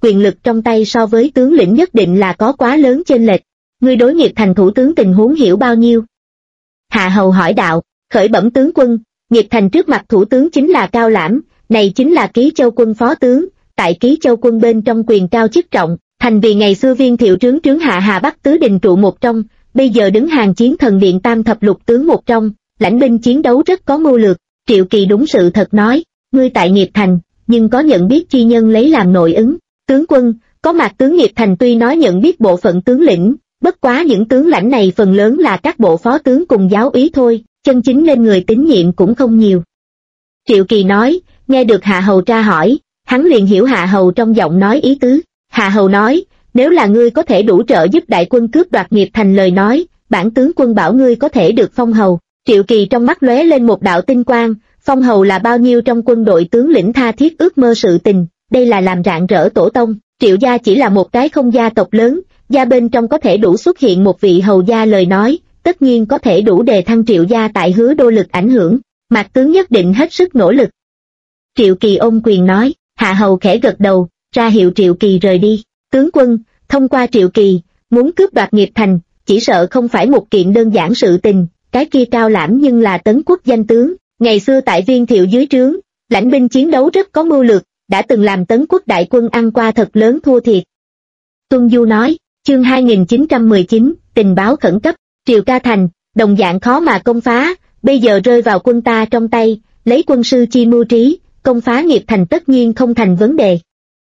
quyền lực trong tay so với tướng lĩnh nhất định là có quá lớn chênh lệch. Ngươi đối Nghiệp Thành thủ tướng tình huống hiểu bao nhiêu? Hạ Hầu hỏi đạo. Khởi bẩm tướng quân, Nghiệp Thành trước mặt thủ tướng chính là Cao Lãm, này chính là Ký Châu quân phó tướng, tại Ký Châu quân bên trong quyền cao chức trọng, thành vì ngày xưa Viên Thiệu trướng hạ Hà Bắc tứ đình trụ một trong, bây giờ đứng hàng chiến thần điện tam thập lục tướng một trong, lãnh binh chiến đấu rất có mưu lược. Triệu Kỳ đúng sự thật nói, ngươi tại Nghiệp Thành, nhưng có nhận biết chi nhân lấy làm nội ứng. Tướng quân, có mặt tướng Nghiệp Thành tuy nói nhận biết bộ phận tướng lĩnh, bất quá những tướng lãnh này phần lớn là các bộ phó tướng cùng giáo úy thôi, chân chính nên người tín nhiệm cũng không nhiều. Triệu Kỳ nói, nghe được Hạ Hầu tra hỏi, hắn liền hiểu Hạ Hầu trong giọng nói ý tứ. Hạ Hầu nói, nếu là ngươi có thể đủ trợ giúp đại quân cướp đoạt Nghiệp Thành lời nói, bản tướng quân bảo ngươi có thể được phong hầu. Triệu Kỳ trong mắt lóe lên một đạo tinh quang, phong hầu là bao nhiêu trong quân đội tướng lĩnh tha thiết ước mơ sự tình, đây là làm rạng rỡ tổ tông. Triệu gia chỉ là một cái không gia tộc lớn, gia bên trong có thể đủ xuất hiện một vị hầu gia lời nói, tất nhiên có thể đủ đề thăng Triệu gia tại Hứa Đô lực ảnh hưởng, Mạc tướng nhất định hết sức nỗ lực. Triệu Kỳ ôm quyền nói, Hạ Hầu khẽ gật đầu, ra hiệu Triệu Kỳ rời đi. Tướng quân, thông qua Triệu Kỳ, muốn cướp đoạt Nghiệp Thành, chỉ sợ không phải một kiện đơn giản sự tình, cái kia Cao Lãm nhưng là Tấn Quốc danh tướng, ngày xưa tại Viên Thiệu dưới trướng, lãnh binh chiến đấu rất có mưu lược, đã từng làm Tấn Quốc đại quân ăn qua thật lớn thua thiệt. Tuân Du nói, chương 2919, tình báo khẩn cấp, Triều Ca Thành, đồng dạng khó mà công phá, bây giờ rơi vào quân ta trong tay, lấy quân sư chi mưu trí, công phá Nghiệp Thành tất nhiên không thành vấn đề.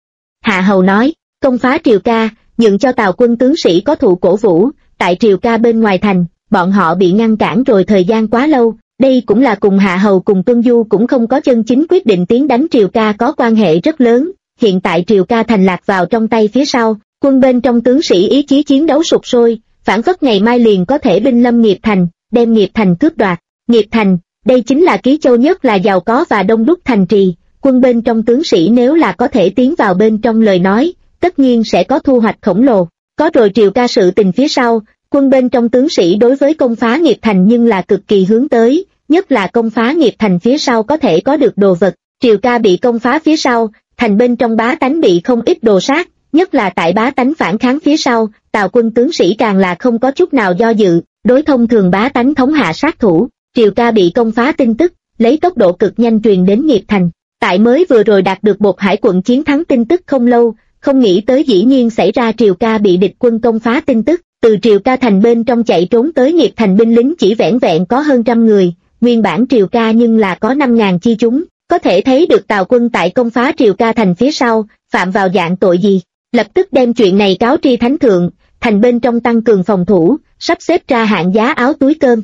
Hạ Hầu nói, công phá Triều Ca, nhượng cho Tào quân tướng sĩ có thụ cổ vũ, tại Triều Ca bên ngoài thành, bọn họ bị ngăn cản rồi thời gian quá lâu, đây cũng là cùng Hạ Hầu cùng Tuân Du cũng không có chân chính quyết định tiến đánh Triều Ca có quan hệ rất lớn. Hiện tại Triều Ca thành lạc vào trong tay phía sau, quân bên trong tướng sĩ ý chí chiến đấu sục sôi, phản phất ngày mai liền có thể binh lâm Nghiệp Thành, đem Nghiệp Thành cướp đoạt. Nghiệp Thành, đây chính là Ký Châu nhất là giàu có và đông đúc thành trì, quân bên trong tướng sĩ nếu là có thể tiến vào bên trong lời nói, tất nhiên sẽ có thu hoạch khổng lồ. Có rồi Triều Ca sự tình phía sau, quân bên trong tướng sĩ đối với công phá Nghiệp Thành nhưng là cực kỳ hướng tới, nhất là công phá Nghiệp Thành phía sau có thể có được đồ vật. Triều Ca bị công phá phía sau, thành bên trong bá tánh bị không ít đồ sát, nhất là tại bá tánh phản kháng phía sau, Tào quân tướng sĩ càng là không có chút nào do dự, đối thông thường bá tánh thống hạ sát thủ. Triều Ca bị công phá tin tức, lấy tốc độ cực nhanh truyền đến Nghiệp Thành. Tại mới vừa rồi đạt được Bột Hải quận chiến thắng tin tức không lâu, không nghĩ tới dĩ nhiên xảy ra Triều Ca bị địch quân công phá tin tức, từ Triều Ca thành bên trong chạy trốn tới Nghiệp Thành binh lính chỉ vẻn vẹn có hơn 100 người, nguyên bản Triều Ca nhưng là có 5.000 chi chúng, có thể thấy được Tào quân tại công phá Triều Ca thành phía sau, phạm vào dạng tội gì. Lập tức đem chuyện này cáo tri thánh thượng, thành bên trong tăng cường phòng thủ, sắp xếp ra hạng giá áo túi cơm.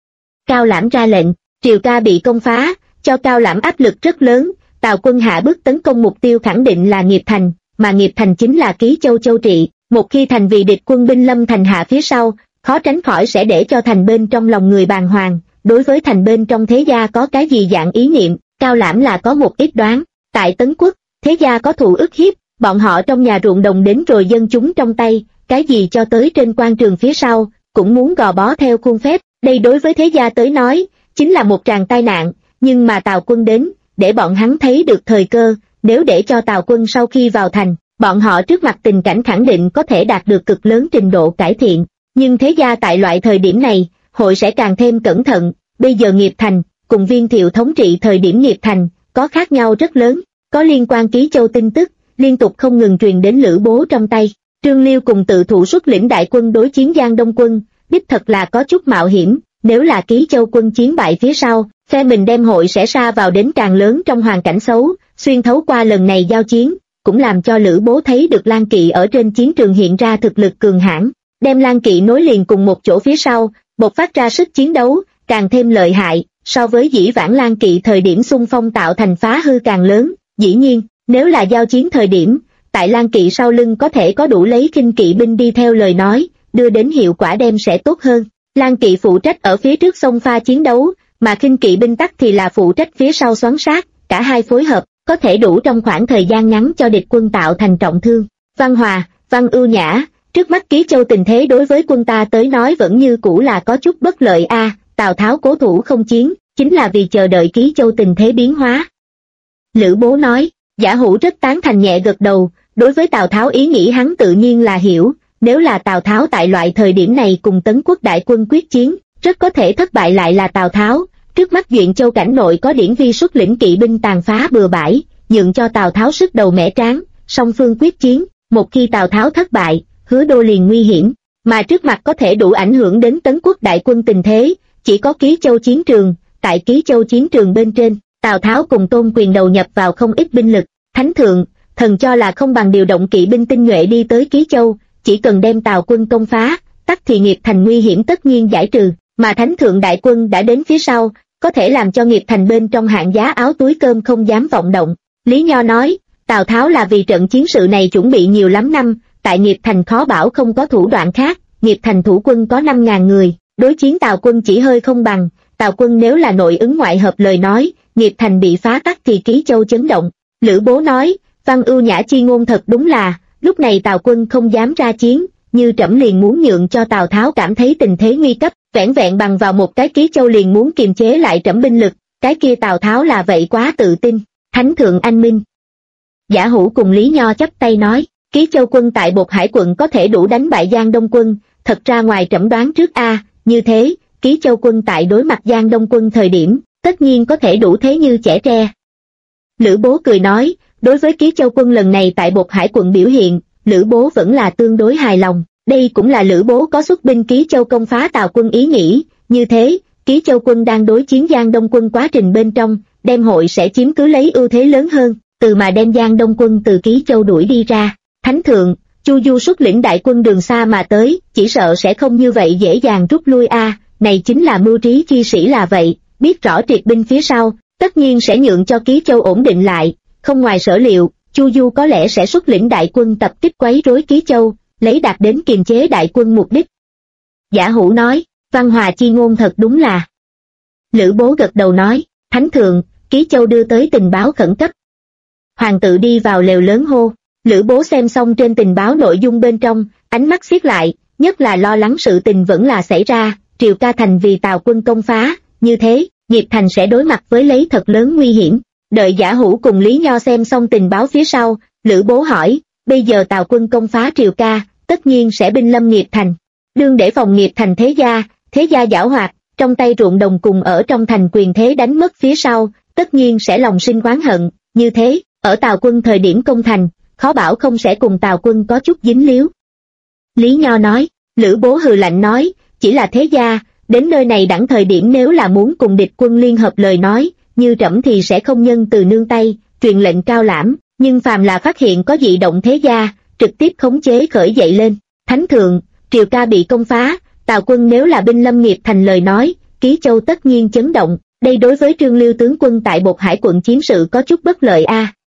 Cao Lãm ra lệnh, Triều Ca bị công phá, cho Cao Lãm áp lực rất lớn, Tào quân hạ bước tấn công mục tiêu khẳng định là Nghiệp Thành, mà Nghiệp Thành chính là Ký Châu châu trị, một khi thành vì địch quân binh lâm thành hạ phía sau, khó tránh khỏi sẽ để cho thành bên trong lòng người bàng hoàng, đối với thành bên trong thế gia có cái gì dạng ý niệm, Cao Lãm là có một ít đoán, tại Tấn Quốc, thế gia có thù ức hiếp, bọn họ trong nhà ruộng đồng đến rồi dân chúng trong tay, cái gì cho tới trên quan trường phía sau, cũng muốn gò bó theo khuôn phép, đây đối với thế gia tới nói, chính là một tràng tai nạn, nhưng mà Tào quân đến, để bọn hắn thấy được thời cơ, nếu để cho Tào quân sau khi vào thành, bọn họ trước mặt tình cảnh khẳng định có thể đạt được cực lớn trình độ cải thiện, nhưng thế gia tại loại thời điểm này, hội sẽ càng thêm cẩn thận, bây giờ Nghiệp Thành, cùng Viên Thiệu thống trị thời điểm Nghiệp Thành, có khác nhau rất lớn, có liên quan Ký Châu tin tức, liên tục không ngừng truyền đến Lữ Bố trong tay, Trương Liêu cùng tự thủ xuất lĩnh đại quân đối chiến Giang Đông quân, đích thật là có chút mạo hiểm, nếu là Ký Châu quân chiến bại phía sau, phe mình đem hội sẽ sa vào đến càng lớn trong hoàn cảnh xấu, xuyên thấu qua lần này giao chiến, cũng làm cho Lữ Bố thấy được Lan Kỵ ở trên chiến trường hiện ra thực lực cường hãn, đem Lan Kỵ nối liền cùng một chỗ phía sau, bộc phát ra sức chiến đấu, càng thêm lợi hại, so với dĩ vãng Lan Kỵ thời điểm xung phong tạo thành phá hư càng lớn, dĩ nhiên, nếu là giao chiến thời điểm, tại Lan Kỵ sau lưng có thể có đủ lấy khinh kỵ binh đi theo lời nói, đưa đến hiệu quả đem sẽ tốt hơn. Lan Kỵ phụ trách ở phía trước sông pha chiến đấu, mà khinh kỵ binh tắc thì là phụ trách phía sau xoắn sát, cả hai phối hợp, có thể đủ trong khoảng thời gian ngắn cho địch quân tạo thành trọng thương. Văn hòa, văn ưu nhã, trước mắt Ký Châu tình thế đối với quân ta tới nói vẫn như cũ là có chút bất lợi Tào Tháo cố thủ không chiến, chính là vì chờ đợi Ký Châu tình thế biến hóa. Lữ Bố nói, Giả Hữu rất tán thành nhẹ gật đầu, đối với Tào Tháo ý nghĩ hắn tự nhiên là hiểu, nếu là Tào Tháo tại loại thời điểm này cùng Tấn Quốc đại quân quyết chiến, rất có thể thất bại lại là Tào Tháo. Trước mắt Duyện Châu cảnh nội có Điển Vi xuất lĩnh kỵ binh tàn phá bừa bãi, nhượng cho Tào Tháo sức đầu mẻ tráng, song phương quyết chiến, một khi Tào Tháo thất bại, Hứa Đô liền nguy hiểm, mà trước mặt có thể đủ ảnh hưởng đến Tấn Quốc đại quân tình thế, chỉ có Ký Châu chiến trường. Tại Ký Châu chiến trường bên trên, Tào Tháo cùng Tôn Quyền đầu nhập vào không ít binh lực. Thánh thượng, thần cho là không bằng điều động kỵ binh tinh nhuệ đi tới Ký Châu, chỉ cần đem Tào quân công phá, tắc thì Nghiệp Thành nguy hiểm tất nhiên giải trừ, mà Thánh thượng đại quân đã đến phía sau, có thể làm cho Nghiệp Thành bên trong hạng giá áo túi cơm không dám vọng động. Lý Nho nói, Tào Tháo là vì trận chiến sự này chuẩn bị nhiều lắm năm, tại Nghiệp Thành khó bảo không có thủ đoạn khác. Nghiệp Thành thủ quân có 5.000 người, đối chiến Tào quân chỉ hơi không bằng. Tào quân nếu là nội ứng ngoại hợp lời nói, Nghiệp Thành bị phá tắc thì Ký Châu chấn động. Lữ Bố nói, Văn ưu nhã chi ngôn thật đúng là, lúc này Tào quân không dám ra chiến, như trẫm liền muốn nhượng cho Tào Tháo cảm thấy tình thế nguy cấp, vẻn vẹn bằng vào một cái Ký Châu liền muốn kiềm chế lại trẫm binh lực, cái kia Tào Tháo là vậy quá tự tin. Thánh thượng anh minh. Giả Hữu cùng Lý Nho chắp tay nói, Ký Châu quân tại Bột Hải quận có thể đủ đánh bại Giang Đông quân, thật ra ngoài trẫm đoán trước như thế, Ký Châu quân tại đối mặt Giang Đông quân thời điểm, tất nhiên có thể đủ thế như trẻ tre. Lữ Bố cười nói, đối với Ký Châu quân lần này tại Bột Hải quận biểu hiện, Lữ Bố vẫn là tương đối hài lòng, đây cũng là Lữ Bố có xuất binh Ký Châu công phá Tào quân ý nghĩ, như thế, Ký Châu quân đang đối chiến Giang Đông quân quá trình bên trong, đem hội sẽ chiếm cứ lấy ưu thế lớn hơn, từ mà đem Giang Đông quân từ Ký Châu đuổi đi ra. Thánh thượng, Chu Du xuất lĩnh đại quân đường xa mà tới, chỉ sợ sẽ không như vậy dễ dàng rút lui này chính là mưu trí chi sĩ là vậy, biết rõ triệt binh phía sau, tất nhiên sẽ nhượng cho Ký Châu ổn định lại, không ngoài sở liệu, Chu Du có lẽ sẽ xuất lĩnh đại quân tập kích quấy rối Ký Châu, lấy đạt đến kiềm chế đại quân mục đích. Giả Hữu nói, văn hòa chi ngôn thật đúng là. Lữ Bố gật đầu nói, Thánh thượng, Ký Châu đưa tới tình báo khẩn cấp. Hoàng tự đi vào lều lớn hô. Lữ Bố xem xong trên tình báo nội dung bên trong, ánh mắt siết lại, nhất là lo lắng sự tình vẫn là xảy ra, Triều Ca Thành vì Tào quân công phá, như thế, Nghiệp Thành sẽ đối mặt với lấy thật lớn nguy hiểm. Đợi Giả Hữu cùng Lý Nho xem xong tình báo phía sau, Lữ Bố hỏi, bây giờ Tào quân công phá Triều Ca, tất nhiên sẽ binh lâm Nghiệp Thành. Đương để phòng Nghiệp Thành thế gia giảo hoạt, trong tay ruộng đồng cùng ở trong thành quyền thế đánh mất phía sau, tất nhiên sẽ lòng sinh oán hận, như thế, ở Tào quân thời điểm công thành, khó bảo không sẽ cùng Tào quân có chút dính líu. Lý Nho nói, Lữ Bố hừ lạnh nói, chỉ là thế gia, đến nơi này đẳng thời điểm nếu là muốn cùng địch quân liên hợp lời nói, như trẫm thì sẽ không nhân từ nương tay, truyền lệnh cao lãm, nhưng phàm là phát hiện có dị động thế gia, trực tiếp khống chế khởi dậy lên. Thánh thượng, Triều Ca bị công phá, Tào quân nếu là binh lâm Nghiệp Thành lời nói, Ký Châu tất nhiên chấn động, đây đối với Trương Liêu tướng quân tại Bột Hải quận chiến sự có chút bất lợi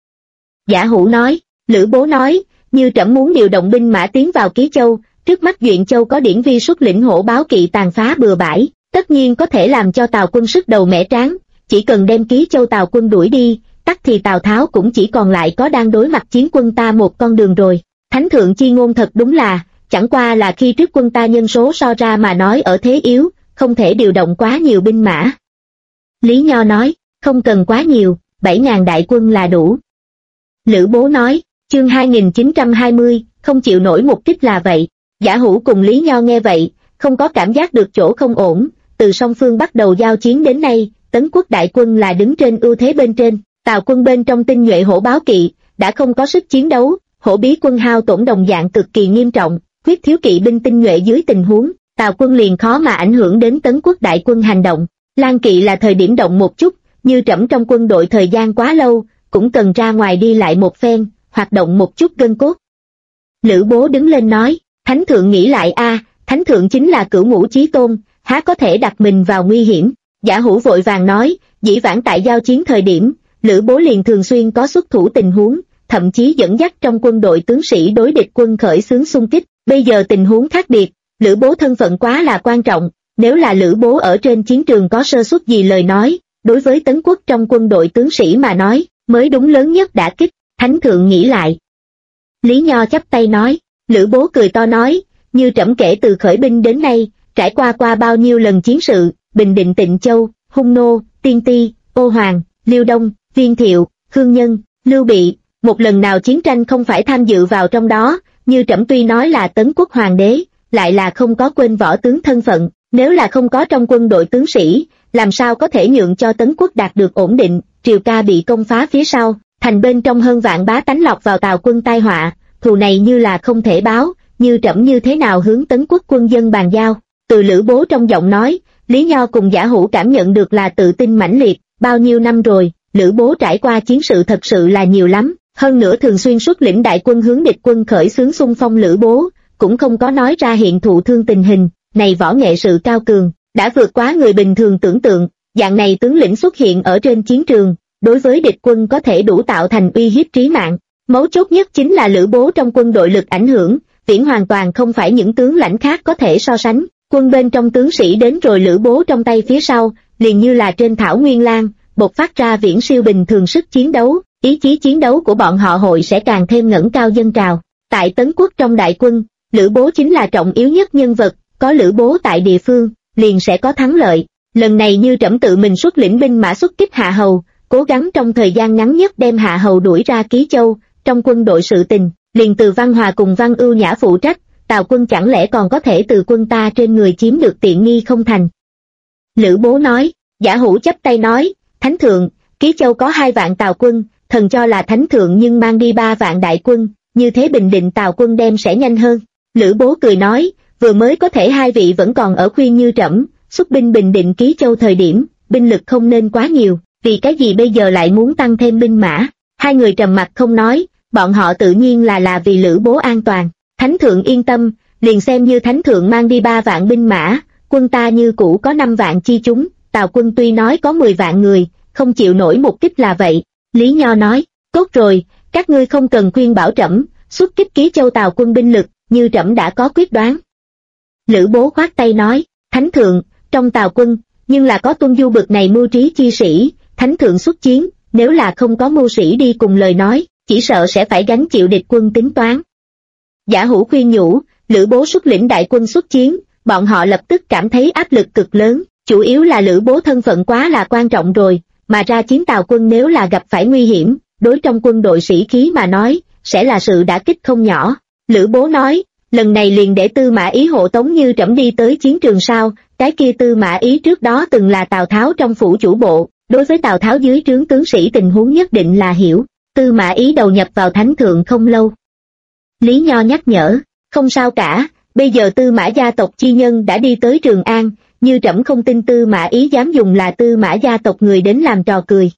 Giả Hữu nói, Lữ Bố nói, như trẫm muốn điều động binh mã tiến vào Ký Châu, trước mắt Duyện Châu có Điển Vi xuất lĩnh hổ báo kỵ tàn phá bừa bãi, tất nhiên có thể làm cho Tào quân sức đầu mẻ tráng, chỉ cần đem Ký Châu Tào quân đuổi đi, tắc thì Tào Tháo cũng chỉ còn lại có đang đối mặt chiến quân ta một con đường rồi. Thánh thượng chi ngôn thật đúng là, chẳng qua là khi trước quân ta nhân số so ra mà nói ở thế yếu, không thể điều động quá nhiều binh mã. Lý Nho nói, không cần quá nhiều, 7.000 đại quân là đủ. Lữ Bố nói, chương 2920, không chịu nổi một kích là vậy. Giả Hữu cùng Lý Nho nghe vậy, không có cảm giác được chỗ không ổn, từ song phương bắt đầu giao chiến đến nay, Tấn Quốc đại quân là đứng trên ưu thế bên trên, Tào quân bên trong tinh nhuệ hổ báo kỵ, đã không có sức chiến đấu, hổ bí quân hao tổn đồng dạng cực kỳ nghiêm trọng, khuyết thiếu kỵ binh tinh nhuệ dưới tình huống, Tào quân liền khó mà ảnh hưởng đến Tấn Quốc đại quân hành động. Lan kỵ là thời điểm động một chút, như trẫm trong quân đội thời gian quá lâu, cũng cần ra ngoài đi lại một phen, hoạt động một chút gân cốt. Lữ Bố đứng lên nói, Thánh thượng nghĩ lại Thánh thượng chính là cửu ngũ chí tôn, há có thể đặt mình vào nguy hiểm. Giả Hữu vội vàng nói, dĩ vãng tại giao chiến thời điểm, Lữ Bố liền thường xuyên có xuất thủ tình huống, thậm chí dẫn dắt trong quân đội tướng sĩ đối địch quân khởi xướng xung kích, bây giờ tình huống khác biệt, Lữ Bố thân phận quá là quan trọng, nếu là Lữ Bố ở trên chiến trường có sơ suất gì lời nói, đối với Tấn Quốc trong quân đội tướng sĩ mà nói, mới đúng lớn nhất đả kích. Thánh thượng nghĩ lại. Lý Nho chắp tay nói, Lữ Bố cười to nói, như trẫm kể từ khởi binh đến nay, trải qua bao nhiêu lần chiến sự, Bình Định Tịnh Châu, Hung Nô, Tiên Ti, Ô Hoàng, Liêu Đông, Viên Thiệu, Khương Nhân, Lưu Bị, một lần nào chiến tranh không phải tham dự vào trong đó, như trẫm tuy nói là Tấn quốc hoàng đế, lại là không có quên võ tướng thân phận, nếu là không có trong quân đội tướng sĩ, làm sao có thể nhượng cho Tấn quốc đạt được ổn định, Triều Ca bị công phá phía sau, thành bên trong hơn vạn bá tánh lọt vào Tào quân tai họa, thù này như là không thể báo, như trẫm như thế nào hướng Tấn quốc quân dân bàn giao. Từ Lữ Bố trong giọng nói, Lý Nho cùng Giả Hữu cảm nhận được là tự tin mãnh liệt, bao nhiêu năm rồi, Lữ Bố trải qua chiến sự thật sự là nhiều lắm, hơn nữa thường xuyên xuất lĩnh đại quân hướng địch quân khởi xướng xung phong. Lữ Bố cũng không có nói ra hiện thụ thương tình hình, này võ nghệ sự cao cường, đã vượt quá người bình thường tưởng tượng, dạng này tướng lĩnh xuất hiện ở trên chiến trường, đối với địch quân có thể đủ tạo thành uy hiếp trí mạng. Mấu chốt nhất chính là Lữ Bố trong quân đội lực ảnh hưởng, viễn hoàn toàn không phải những tướng lãnh khác có thể so sánh. Quân bên trong tướng sĩ đến rồi Lữ Bố trong tay phía sau, liền như là trên thảo nguyên lang, bộc phát ra viễn siêu bình thường sức chiến đấu, ý chí chiến đấu của bọn họ hội sẽ càng thêm ngẩng cao dâng trào. Tại Tấn quốc trong đại quân, Lữ Bố chính là trọng yếu nhất nhân vật, có Lữ Bố tại địa phương, liền sẽ có thắng lợi. Lần này như trẫm tự mình xuất lĩnh binh mã xuất kích Hạ Hầu, cố gắng trong thời gian ngắn nhất đem Hạ Hầu đuổi ra Ký Châu, trong quân đội sự tình, liền từ Văn Hòa cùng Văn Ưu Nhã phụ trách, Tào quân chẳng lẽ còn có thể từ quân ta trên người chiếm được tiện nghi không thành. Lữ Bố nói, Giả Hữu chắp tay nói, Thánh thượng, Ký Châu có 2 vạn Tào quân, thần cho là Thánh thượng nhưng mang đi 3 vạn đại quân, như thế bình định Tào quân đem sẽ nhanh hơn. Lữ Bố cười nói, vừa mới có thể 2 vị vẫn còn ở khuyên như trẫm, xuất binh bình định Ký Châu thời điểm, binh lực không nên quá nhiều, vì cái gì bây giờ lại muốn tăng thêm binh mã. Hai người trầm mặc không nói, bọn họ tự nhiên là vì Lữ Bố an toàn. Thánh thượng yên tâm, liền xem như Thánh thượng mang đi 3 vạn binh mã, quân ta như cũ có 5 vạn chi chúng, Tào quân tuy nói có 10 vạn người, không chịu nổi một kích là vậy. Lý Nho nói, tốt rồi, các ngươi không cần khuyên bảo trẫm, xuất kích Ký Châu Tào quân binh lực, như trẫm đã có quyết đoán. Lữ Bố khoát tay nói, Thánh thượng, trong Tào quân, nhưng là có Tuân Du bực này mưu trí chi sĩ, Thánh thượng xuất chiến, nếu là không có mưu sĩ đi cùng lời nói, chỉ sợ sẽ phải gánh chịu địch quân tính toán. Giả Hữu khuyên nhủ, Lữ Bố xuất lĩnh đại quân xuất chiến, bọn họ lập tức cảm thấy áp lực cực lớn, chủ yếu là Lữ Bố thân phận quá là quan trọng rồi, mà ra chiến Tào quân nếu là gặp phải nguy hiểm, đối trong quân đội sĩ khí mà nói, sẽ là sự đả kích không nhỏ. Lữ Bố nói, lần này liền để Tư Mã Ý hộ tống như trẫm đi tới chiến trường sao, cái kia Tư Mã Ý trước đó từng là Tào Tháo trong phủ chủ bộ, đối với Tào Tháo dưới trướng tướng sĩ tình huống nhất định là hiểu. Tư Mã Ý đầu nhập vào Thánh thượng không lâu. Lý Nho nhắc nhở, không sao cả, bây giờ Tư Mã gia tộc chi nhân đã đi tới Trường An, như trẫm không tin Tư Mã Ý dám dùng là Tư Mã gia tộc người đến làm trò cười.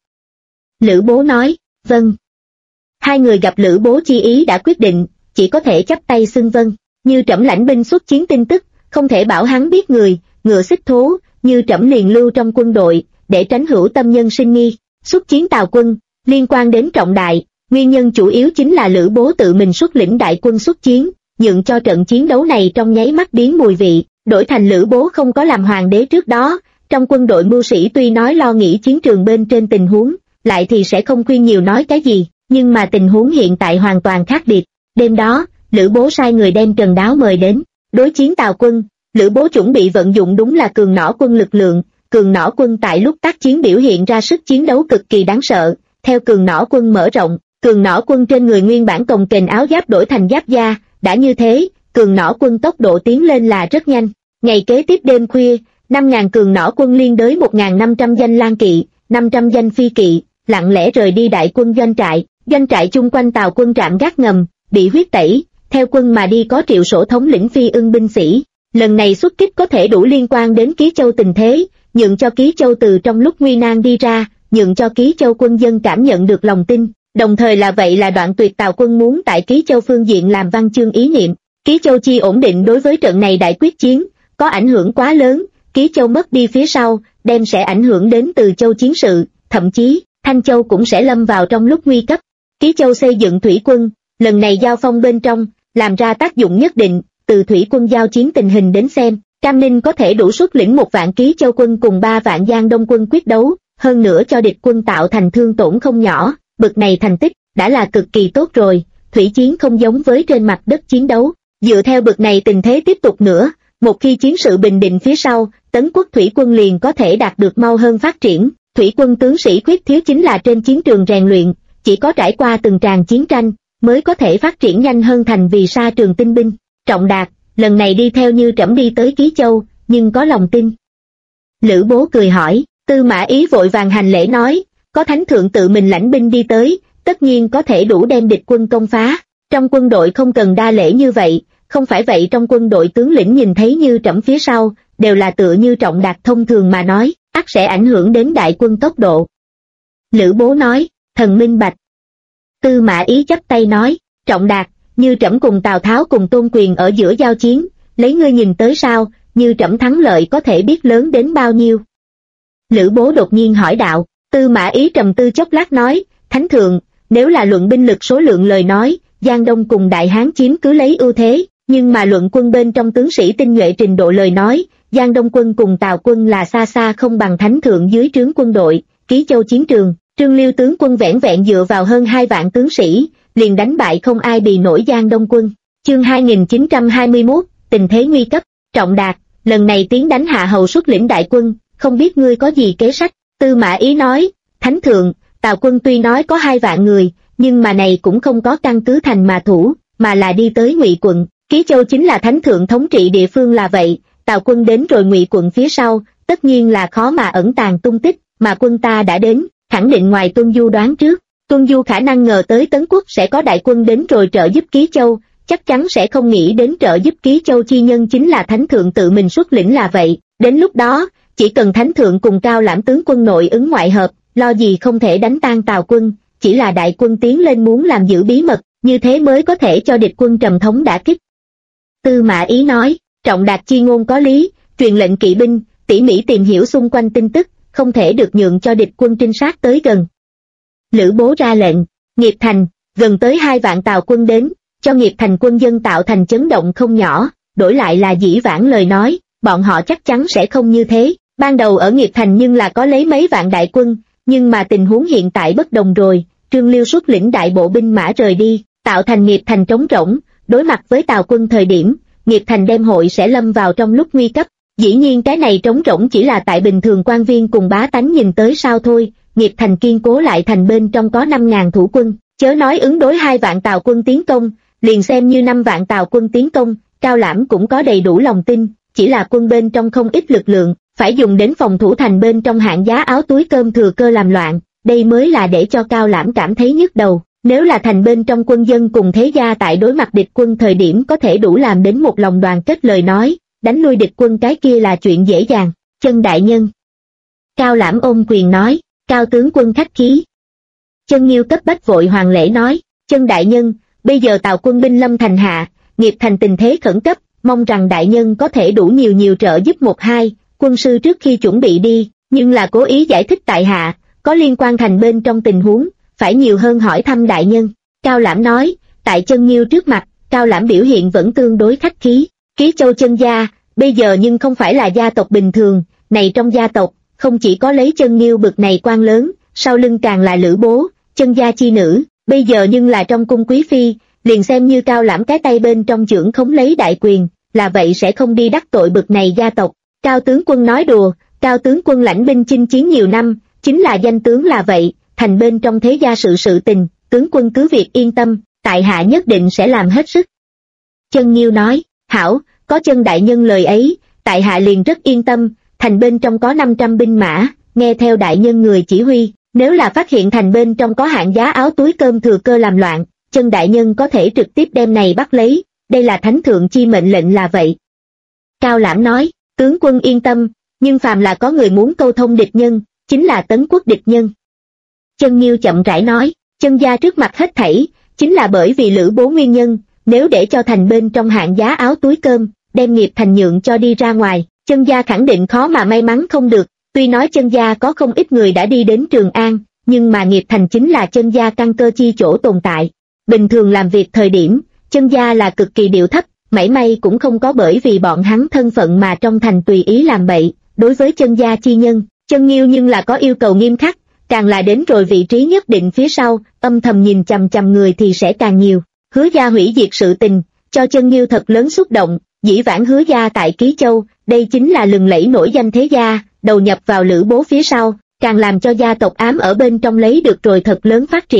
Lữ Bố nói, vâng. Hai người gặp Lữ Bố chi ý đã quyết định, chỉ có thể chắp tay xưng vâng. Như trẫm lãnh binh xuất chiến tin tức, không thể bảo hắn biết người, ngựa xích thố, như trẫm liền lưu trong quân đội, để tránh hữu tâm nhân sinh nghi. Xuất chiến Tào quân, liên quan đến trọng đại, nguyên nhân chủ yếu chính là Lữ Bố tự mình xuất lĩnh đại quân xuất chiến, nhượng cho trận chiến đấu này trong nháy mắt biến mùi vị, đổi thành Lữ Bố không có làm hoàng đế trước đó, trong quân đội mưu sĩ tuy nói lo nghĩ chiến trường bên trên tình huống, lại thì sẽ không khuyên nhiều nói cái gì, nhưng mà tình huống hiện tại hoàn toàn khác biệt. Đêm đó, Lữ Bố sai người đem Trần Đáo mời đến, đối chiến Tào quân, Lữ Bố chuẩn bị vận dụng đúng là cường nỏ quân lực lượng, cường nỏ quân tại lúc tác chiến biểu hiện ra sức chiến đấu cực kỳ đáng sợ, theo cường nỏ quân mở rộng, cường nỏ quân trên người nguyên bản cồng kềnh áo giáp đổi thành giáp da, đã như thế, cường nỏ quân tốc độ tiến lên là rất nhanh. Ngày kế tiếp đêm khuya, 5.000 cường nỏ quân liên đới 1.500 danh lang kỵ, 500 danh phi kỵ, lặng lẽ rời đi đại quân doanh trại chung quanh Tào quân trạm gác ngầm, bị huyết tẩy, theo quân mà đi có Triệu Sổ thống lĩnh Phi Ưng binh sĩ. Lần này xuất kích có thể đủ liên quan đến Ký Châu tình thế, nhượng cho Ký Châu từ trong lúc nguy nan đi ra, nhượng cho Ký Châu quân dân cảm nhận được lòng tin, đồng thời là vậy là đoạn tuyệt Tào quân muốn tại Ký Châu phương diện làm văn chương ý niệm. Ký Châu chi ổn định đối với trận này đại quyết chiến, có ảnh hưởng quá lớn, Ký Châu mất đi phía sau, đem sẽ ảnh hưởng đến Từ Châu chiến sự, thậm chí, Thanh Châu cũng sẽ lâm vào trong lúc nguy cấp. Ký Châu xây dựng thủy quân, lần này giao phong bên trong, làm ra tác dụng nhất định, từ thủy quân giao chiến tình hình đến xem, Cam Ninh có thể đủ xuất lĩnh 1 vạn Ký Châu quân cùng 3 vạn Giang Đông quân quyết đấu, hơn nữa cho địch quân tạo thành thương tổn không nhỏ, bực này thành tích, đã là cực kỳ tốt rồi, thủy chiến không giống với trên mặt đất chiến đấu. Dựa theo bực này tình thế tiếp tục nữa, một khi chiến sự bình định phía sau, Tấn quốc thủy quân liền có thể đạt được mau hơn phát triển. Thủy quân tướng sĩ khuyết thiếu chính là trên chiến trường rèn luyện, chỉ có trải qua từng tràng chiến tranh, mới có thể phát triển nhanh hơn thành vì sa trường tinh binh. Trọng Đạt, lần này đi theo Như Trẫm đi tới Ký Châu, nhưng có lòng tin. Lữ Bố cười hỏi, Tư Mã Ý vội vàng hành lễ nói, có thánh thượng tự mình lãnh binh đi tới, tất nhiên có thể đủ đem địch quân công phá. Trong quân đội không cần đa lễ như vậy, không phải vậy trong quân đội tướng lĩnh nhìn thấy Như Trẫm phía sau, đều là tựa như Trọng Đạt thông thường mà nói, ắt sẽ ảnh hưởng đến đại quân tốc độ. Lữ Bố nói, thần minh bạch. Tư Mã Ý chắp tay nói, Trọng Đạt, Như Trẫm cùng Tào Tháo cùng Tôn Quyền ở giữa giao chiến, lấy ngươi nhìn tới sao, Như Trẫm thắng lợi có thể biết lớn đến bao nhiêu. Lữ Bố đột nhiên hỏi đạo. Tư Mã Ý trầm tư chốc lát nói, thánh thượng, nếu là luận binh lực số lượng lời nói, Giang Đông cùng Đại Hán chiếm cứ lấy ưu thế, nhưng mà luận quân bên trong tướng sĩ tinh nhuệ trình độ lời nói, Giang Đông quân cùng Tào quân là xa xa không bằng thánh thượng dưới trướng quân đội. Ký Châu chiến trường, Trương Liêu tướng quân vẻn vẹn dựa vào hơn 2 vạn tướng sĩ, liền đánh bại không ai bì nổi Giang Đông quân. Chương 2921, tình thế nguy cấp. Trọng Đạt, lần này tiến đánh Hạ Hầu xuất lĩnh đại quân, không biết ngươi có gì kế sách. Tư Mã Ý nói, thánh thượng, Tào quân tuy nói có 2 vạn người, nhưng mà này cũng không có căn cứ thành mà thủ, mà là đi tới Ngụy quận. Ký Châu chính là thánh thượng thống trị địa phương là vậy, Tào quân đến rồi Ngụy quận phía sau, tất nhiên là khó mà ẩn tàng tung tích, mà quân ta đã đến, khẳng định ngoài Tuân Du đoán trước. Tuân Du khả năng ngờ tới Tấn Quốc sẽ có đại quân đến rồi trợ giúp Ký Châu, chắc chắn sẽ không nghĩ đến trợ giúp Ký Châu chi nhân chính là thánh thượng tự mình xuất lĩnh là vậy. Đến lúc đó, chỉ cần thánh thượng cùng Cao Lãm tướng quân nội ứng ngoại hợp, lo gì không thể đánh tan Tào quân, chỉ là đại quân tiến lên muốn làm giữ bí mật, như thế mới có thể cho địch quân trầm thống đả kích. Tư Mã Ý nói, Trọng Đạt chi ngôn có lý, truyền lệnh kỵ binh, tỉ mỉ tìm hiểu xung quanh tin tức, không thể được nhượng cho địch quân trinh sát tới gần. Lữ Bố ra lệnh, Nghiệp Thành, gần tới 2 vạn Tào quân đến, cho Nghiệp Thành quân dân tạo thành chấn động không nhỏ, đổi lại là dĩ vãng lời nói, bọn họ chắc chắn sẽ không như thế. Ban đầu ở Nghiệp Thành nhưng là có lấy mấy vạn đại quân, nhưng mà tình huống hiện tại bất đồng rồi, Trương Liêu xuất lĩnh đại bộ binh mã rời đi, tạo thành Nghiệp Thành trống rỗng, đối mặt với Tào quân thời điểm, Nghiệp Thành đem hội sẽ lâm vào trong lúc nguy cấp. Dĩ nhiên cái này trống rỗng chỉ là tại bình thường quan viên cùng bá tánh nhìn tới sao thôi, Nghiệp Thành kiên cố lại thành bên trong có 5.000 thủ quân, chớ nói ứng đối 2 vạn Tào quân tiến công, liền xem như 5 vạn Tào quân tiến công, Cao Lãm cũng có đầy đủ lòng tin, chỉ là quân bên trong không ít lực lượng, phải dùng đến phòng thủ thành bên trong hạng giá áo túi cơm thừa cơ làm loạn, đây mới là để cho Cao Lãm cảm thấy nhức đầu. Nếu là thành bên trong quân dân cùng thế gia tại đối mặt địch quân thời điểm có thể đủ làm đến một lòng đoàn kết lời nói, đánh lui địch quân cái kia là chuyện dễ dàng. Chân đại nhân. Cao Lãm ôm quyền nói, Cao tướng quân khách khí. Chân Nghiêu cấp bách vội hoàng lễ nói, Chân đại nhân, bây giờ Tào quân binh lâm thành hạ, Nghiệp Thành tình thế khẩn cấp, mong rằng đại nhân có thể đủ nhiều trợ giúp một hai. Quân sư trước khi chuẩn bị đi, nhưng là cố ý giải thích tại hạ, có liên quan thành bên trong tình huống, phải nhiều hơn hỏi thăm đại nhân. Cao Lãm nói, tại Chân Nghiêu trước mặt, Cao Lãm biểu hiện vẫn tương đối khách khí. Ký Châu Chân gia, bây giờ nhưng không phải là gia tộc bình thường, này trong gia tộc, không chỉ có lấy Chân Nghiêu bực này quan lớn, sau lưng càng là Lữ Bố, Chân gia chi nữ, bây giờ nhưng là trong cung quý phi, liền xem như Cao Lãm cái tay bên trong chưởng khống lấy đại quyền, là vậy sẽ không đi đắc tội bực này gia tộc. Cao tướng quân nói đùa, Cao tướng quân lãnh binh chinh chiến nhiều năm, chính là danh tướng là vậy, thành bên trong thế gia sự tình, tướng quân cứ việc yên tâm, tại hạ nhất định sẽ làm hết sức. Chân Nghiêu nói, hảo, có Chân đại nhân lời ấy, tại hạ liền rất yên tâm, thành bên trong có 500 binh mã, nghe theo đại nhân người chỉ huy, nếu là phát hiện thành bên trong có hạng giá áo túi cơm thừa cơ làm loạn, Chân đại nhân có thể trực tiếp đem này bắt lấy, đây là thánh thượng chi mệnh lệnh là vậy. Cao Lãm nói, tướng quân yên tâm, nhưng phàm là có người muốn câu thông địch nhân, chính là Tấn Quốc địch nhân. Chân Nghiêu chậm rãi nói, Chân gia trước mặt hết thảy, chính là bởi vì Lữ Bố nguyên nhân, nếu để cho thành bên trong hạng giá áo túi cơm, đem Nghiệp Thành nhượng cho đi ra ngoài, Chân gia khẳng định khó mà may mắn không được, tuy nói Chân gia có không ít người đã đi đến Trường An, nhưng mà Nghiệp Thành chính là Chân gia căn cơ chi chỗ tồn tại. Bình thường làm việc thời điểm, Chân gia là cực kỳ điệu thấp, mảy may cũng không có bởi vì bọn hắn thân phận mà trong thành tùy ý làm bậy. Đối với Chân gia chi nhân, Chân Nghiêu nhưng là có yêu cầu nghiêm khắc, càng là đến rồi vị trí nhất định phía sau, âm thầm nhìn chằm chằm người thì sẽ càng nhiều. Hứa gia hủy diệt sự tình, cho Chân Nghiêu thật lớn xúc động, dĩ vãng Hứa gia tại Ký Châu, đây chính là lừng lẫy nổi danh thế gia, đầu nhập vào Lữ Bố phía sau, càng làm cho gia tộc ám ở bên trong lấy được rồi thật lớn phát triển,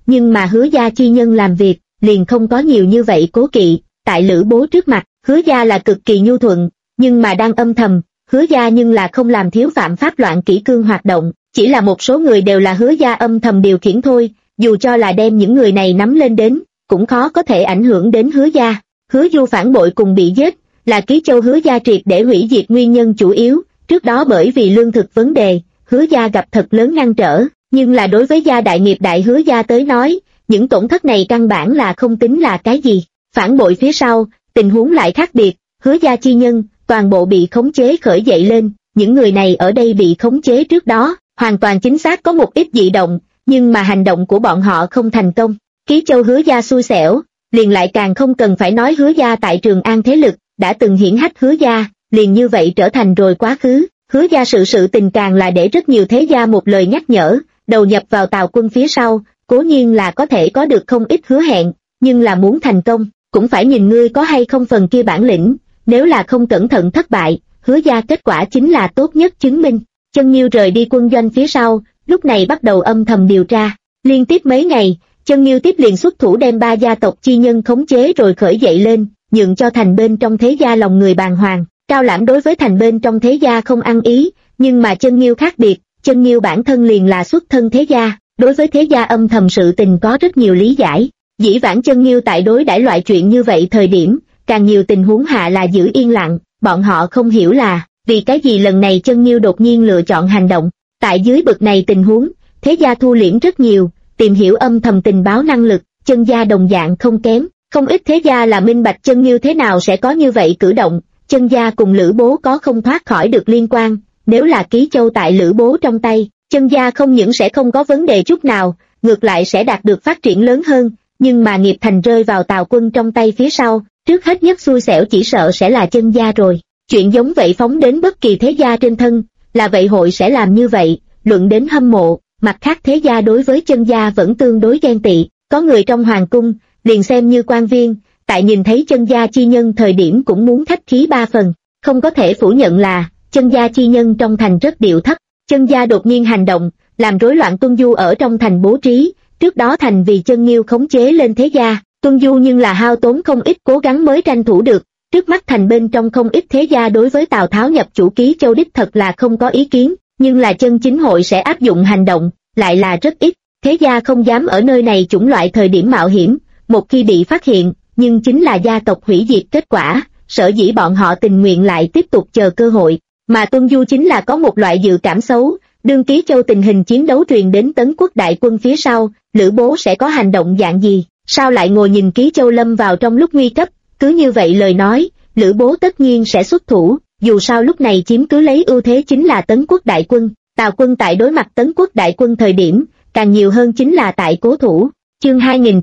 nhưng mà Hứa gia chi nhân làm việc, liền không có nhiều như vậy cố kỵ. Tại Lữ Bố trước mặt, Hứa gia là cực kỳ nhu thuận, nhưng mà đang âm thầm, Hứa gia nhưng là không làm thiếu phạm pháp loạn kỷ cương hoạt động, chỉ là một số người đều là Hứa gia âm thầm điều khiển thôi, dù cho là đem những người này nắm lên đến, cũng khó có thể ảnh hưởng đến Hứa gia. Hứa Du phản bội cùng bị giết, là Ký Châu Hứa gia triệt để hủy diệt nguyên nhân chủ yếu. Trước đó bởi vì lương thực vấn đề, Hứa gia gặp thật lớn ngăn trở, nhưng là đối với gia đại nghiệp đại Hứa gia tới nói, những tổn thất này căn bản là không tính là cái gì. Phản bội phía sau, tình huống lại khác biệt, Hứa gia chi nhân, toàn bộ bị khống chế khởi dậy lên, những người này ở đây bị khống chế trước đó, hoàn toàn chính xác có một ít dị động, nhưng mà hành động của bọn họ không thành công. Ký Châu Hứa gia xui xẻo, liền lại càng không cần phải nói Hứa gia tại Trường An thế lực, đã từng hiển hách Hứa gia, liền như vậy trở thành rồi quá khứ. Hứa gia sự tình càng là để rất nhiều thế gia một lời nhắc nhở, đầu nhập vào Tào Quân phía sau, cố nhiên là có thể có được không ít hứa hẹn, nhưng là muốn thành công, cũng phải nhìn ngươi có hay không phần kia bản lĩnh, nếu là không cẩn thận thất bại, Hứa gia kết quả chính là tốt nhất chứng minh. Chân Nhiêu rời đi quân doanh phía sau, lúc này bắt đầu âm thầm điều tra, liên tiếp mấy ngày, Chân Nhiêu tiếp liền xuất thủ đem 3 gia tộc chi nhân khống chế rồi khởi dậy lên, nhượng cho thành bên trong thế gia lòng người bàng hoàng. Cao Lãm đối với thành bên trong thế gia không ăn ý, nhưng mà Chân Nhiêu khác biệt, Chân Nhiêu bản thân liền là xuất thân thế gia, đối với thế gia âm thầm sự tình có rất nhiều lý giải. Dĩ vãng Chân Nhiêu tại đối đãi loại chuyện như vậy thời điểm, càng nhiều tình huống hạ là giữ yên lặng, bọn họ không hiểu là, vì cái gì lần này Chân Nhiêu đột nhiên lựa chọn hành động. Tại dưới bực này tình huống, thế gia thu liễm rất nhiều, tìm hiểu âm thầm tình báo năng lực, Chân gia đồng dạng không kém, không ít thế gia là minh bạch Chân Nhiêu thế nào sẽ có như vậy cử động. Chân gia cùng Lữ Bố có không thoát khỏi được liên quan, nếu là Ký Châu tại Lữ Bố trong tay, Chân gia không những sẽ không có vấn đề chút nào, ngược lại sẽ đạt được phát triển lớn hơn, nhưng mà nghiệp thành rơi vào Tào Quân trong tay phía sau, trước hết nhất xui xẻo chỉ sợ sẽ là Chân gia rồi. Chuyện giống vậy phóng đến bất kỳ thế gia trên thân, là vậy hội sẽ làm như vậy, luận đến hâm mộ, mặt khác thế gia đối với Chân gia vẫn tương đối ghen tị, có người trong hoàng cung, liền xem như quan viên, tại nhìn thấy Chân gia chi nhân thời điểm cũng muốn khách khí 3 phần, không có thể phủ nhận là, Chân gia chi nhân trong thành rất điệu thấp, Chân gia đột nhiên hành động, làm rối loạn tuân du ở trong thành bố trí, trước đó thành vì Chân Nhiêu khống chế lên thế gia, tuân du nhưng là hao tốn không ít cố gắng mới tranh thủ được, trước mắt thành bên trong không ít thế gia đối với Tào Tháo nhập chủ Ký Châu đích thật là không có ý kiến, nhưng là chân chính hội sẽ áp dụng hành động, lại là rất ít, thế gia không dám ở nơi này chủng loại thời điểm mạo hiểm, một khi bị phát hiện, nhưng chính là gia tộc hủy diệt kết quả, sở dĩ bọn họ tình nguyện lại tiếp tục chờ cơ hội, mà Tuân Du chính là có một loại dự cảm xấu, đương Ký Châu tình hình chiến đấu truyền đến Tấn Quốc đại quân phía sau, Lữ Bố sẽ có hành động dạng gì, sao lại ngồi nhìn Ký Châu lâm vào trong lúc nguy cấp, cứ như vậy lời nói, Lữ Bố tất nhiên sẽ xuất thủ, dù sao lúc này chiếm cứ lấy ưu thế chính là Tấn Quốc đại quân, Tào quân tại đối mặt Tấn Quốc đại quân thời điểm, càng nhiều hơn chính là tại cố thủ, chương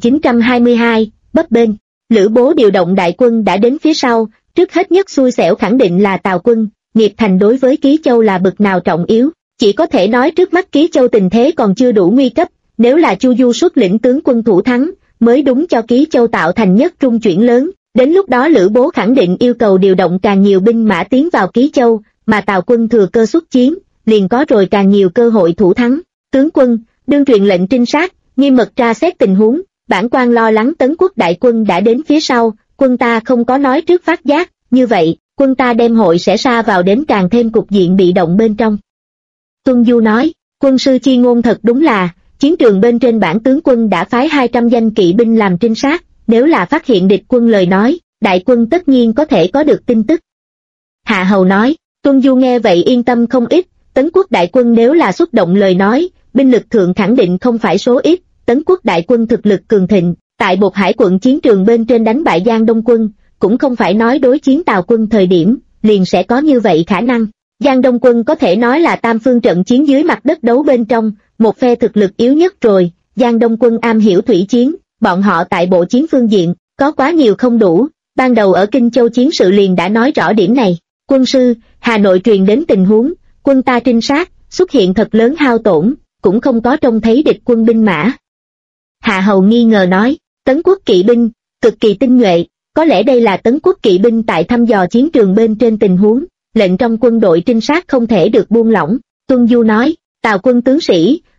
2922, bấp bênh. Lữ Bố điều động đại quân đã đến phía sau, trước hết nhất xui xẻo khẳng định là Tào quân, nghiệp thành đối với Ký Châu là bực nào trọng yếu, chỉ có thể nói trước mắt Ký Châu tình thế còn chưa đủ nguy cấp, nếu là Chu Du xuất lĩnh tướng quân thủ thắng, mới đúng cho Ký Châu tạo thành nhất trung chuyển lớn, đến lúc đó Lữ Bố khẳng định yêu cầu điều động càng nhiều binh mã tiến vào Ký Châu, mà Tào quân thừa cơ xuất chiến, liền có rồi càng nhiều cơ hội thủ thắng. Tướng quân, đương truyền lệnh trinh sát, nghiêm mật tra xét tình huống, bản quan lo lắng Tấn Quốc đại quân đã đến phía sau, quân ta không có nói trước phát giác, như vậy, quân ta đem hội sẽ sa vào đến càng thêm cục diện bị động bên trong. Tuân Du nói, quân sư chi ngôn thật đúng là, chiến trường bên trên bản tướng quân đã phái 200 danh kỵ binh làm trinh sát, nếu là phát hiện địch quân lời nói, đại quân tất nhiên có thể có được tin tức. Hạ Hầu nói, Tuân Du nghe vậy yên tâm không ít, Tấn Quốc đại quân nếu là xuất động lời nói, binh lực thượng khẳng định không phải số ít, Tấn Quốc đại quân thực lực cường thịnh, tại Bột Hải quận chiến trường bên trên đánh bại Giang Đông quân, cũng không phải nói đối chiến Tào quân thời điểm, liền sẽ có như vậy khả năng. Giang Đông quân có thể nói là tam phương trận chiến dưới mặt đất đấu bên trong, một phe thực lực yếu nhất rồi, Giang Đông quân am hiểu thủy chiến, bọn họ tại bộ chiến phương diện, có quá nhiều không đủ, ban đầu ở Kinh Châu chiến sự liền đã nói rõ điểm này. Quân sư, Hà Nội truyền đến tình huống, quân ta trinh sát, xuất hiện thật lớn hao tổn, cũng không có trông thấy địch quân binh mã. Hạ Hầu nghi ngờ nói, Tấn Quốc kỵ binh, cực kỳ tinh nhuệ, có lẽ đây là Tấn Quốc kỵ binh tại thăm dò chiến trường bên trên tình huống, lệnh trong quân đội trinh sát không thể được buông lỏng. Tuân Du nói, Tào quân tướng sĩ,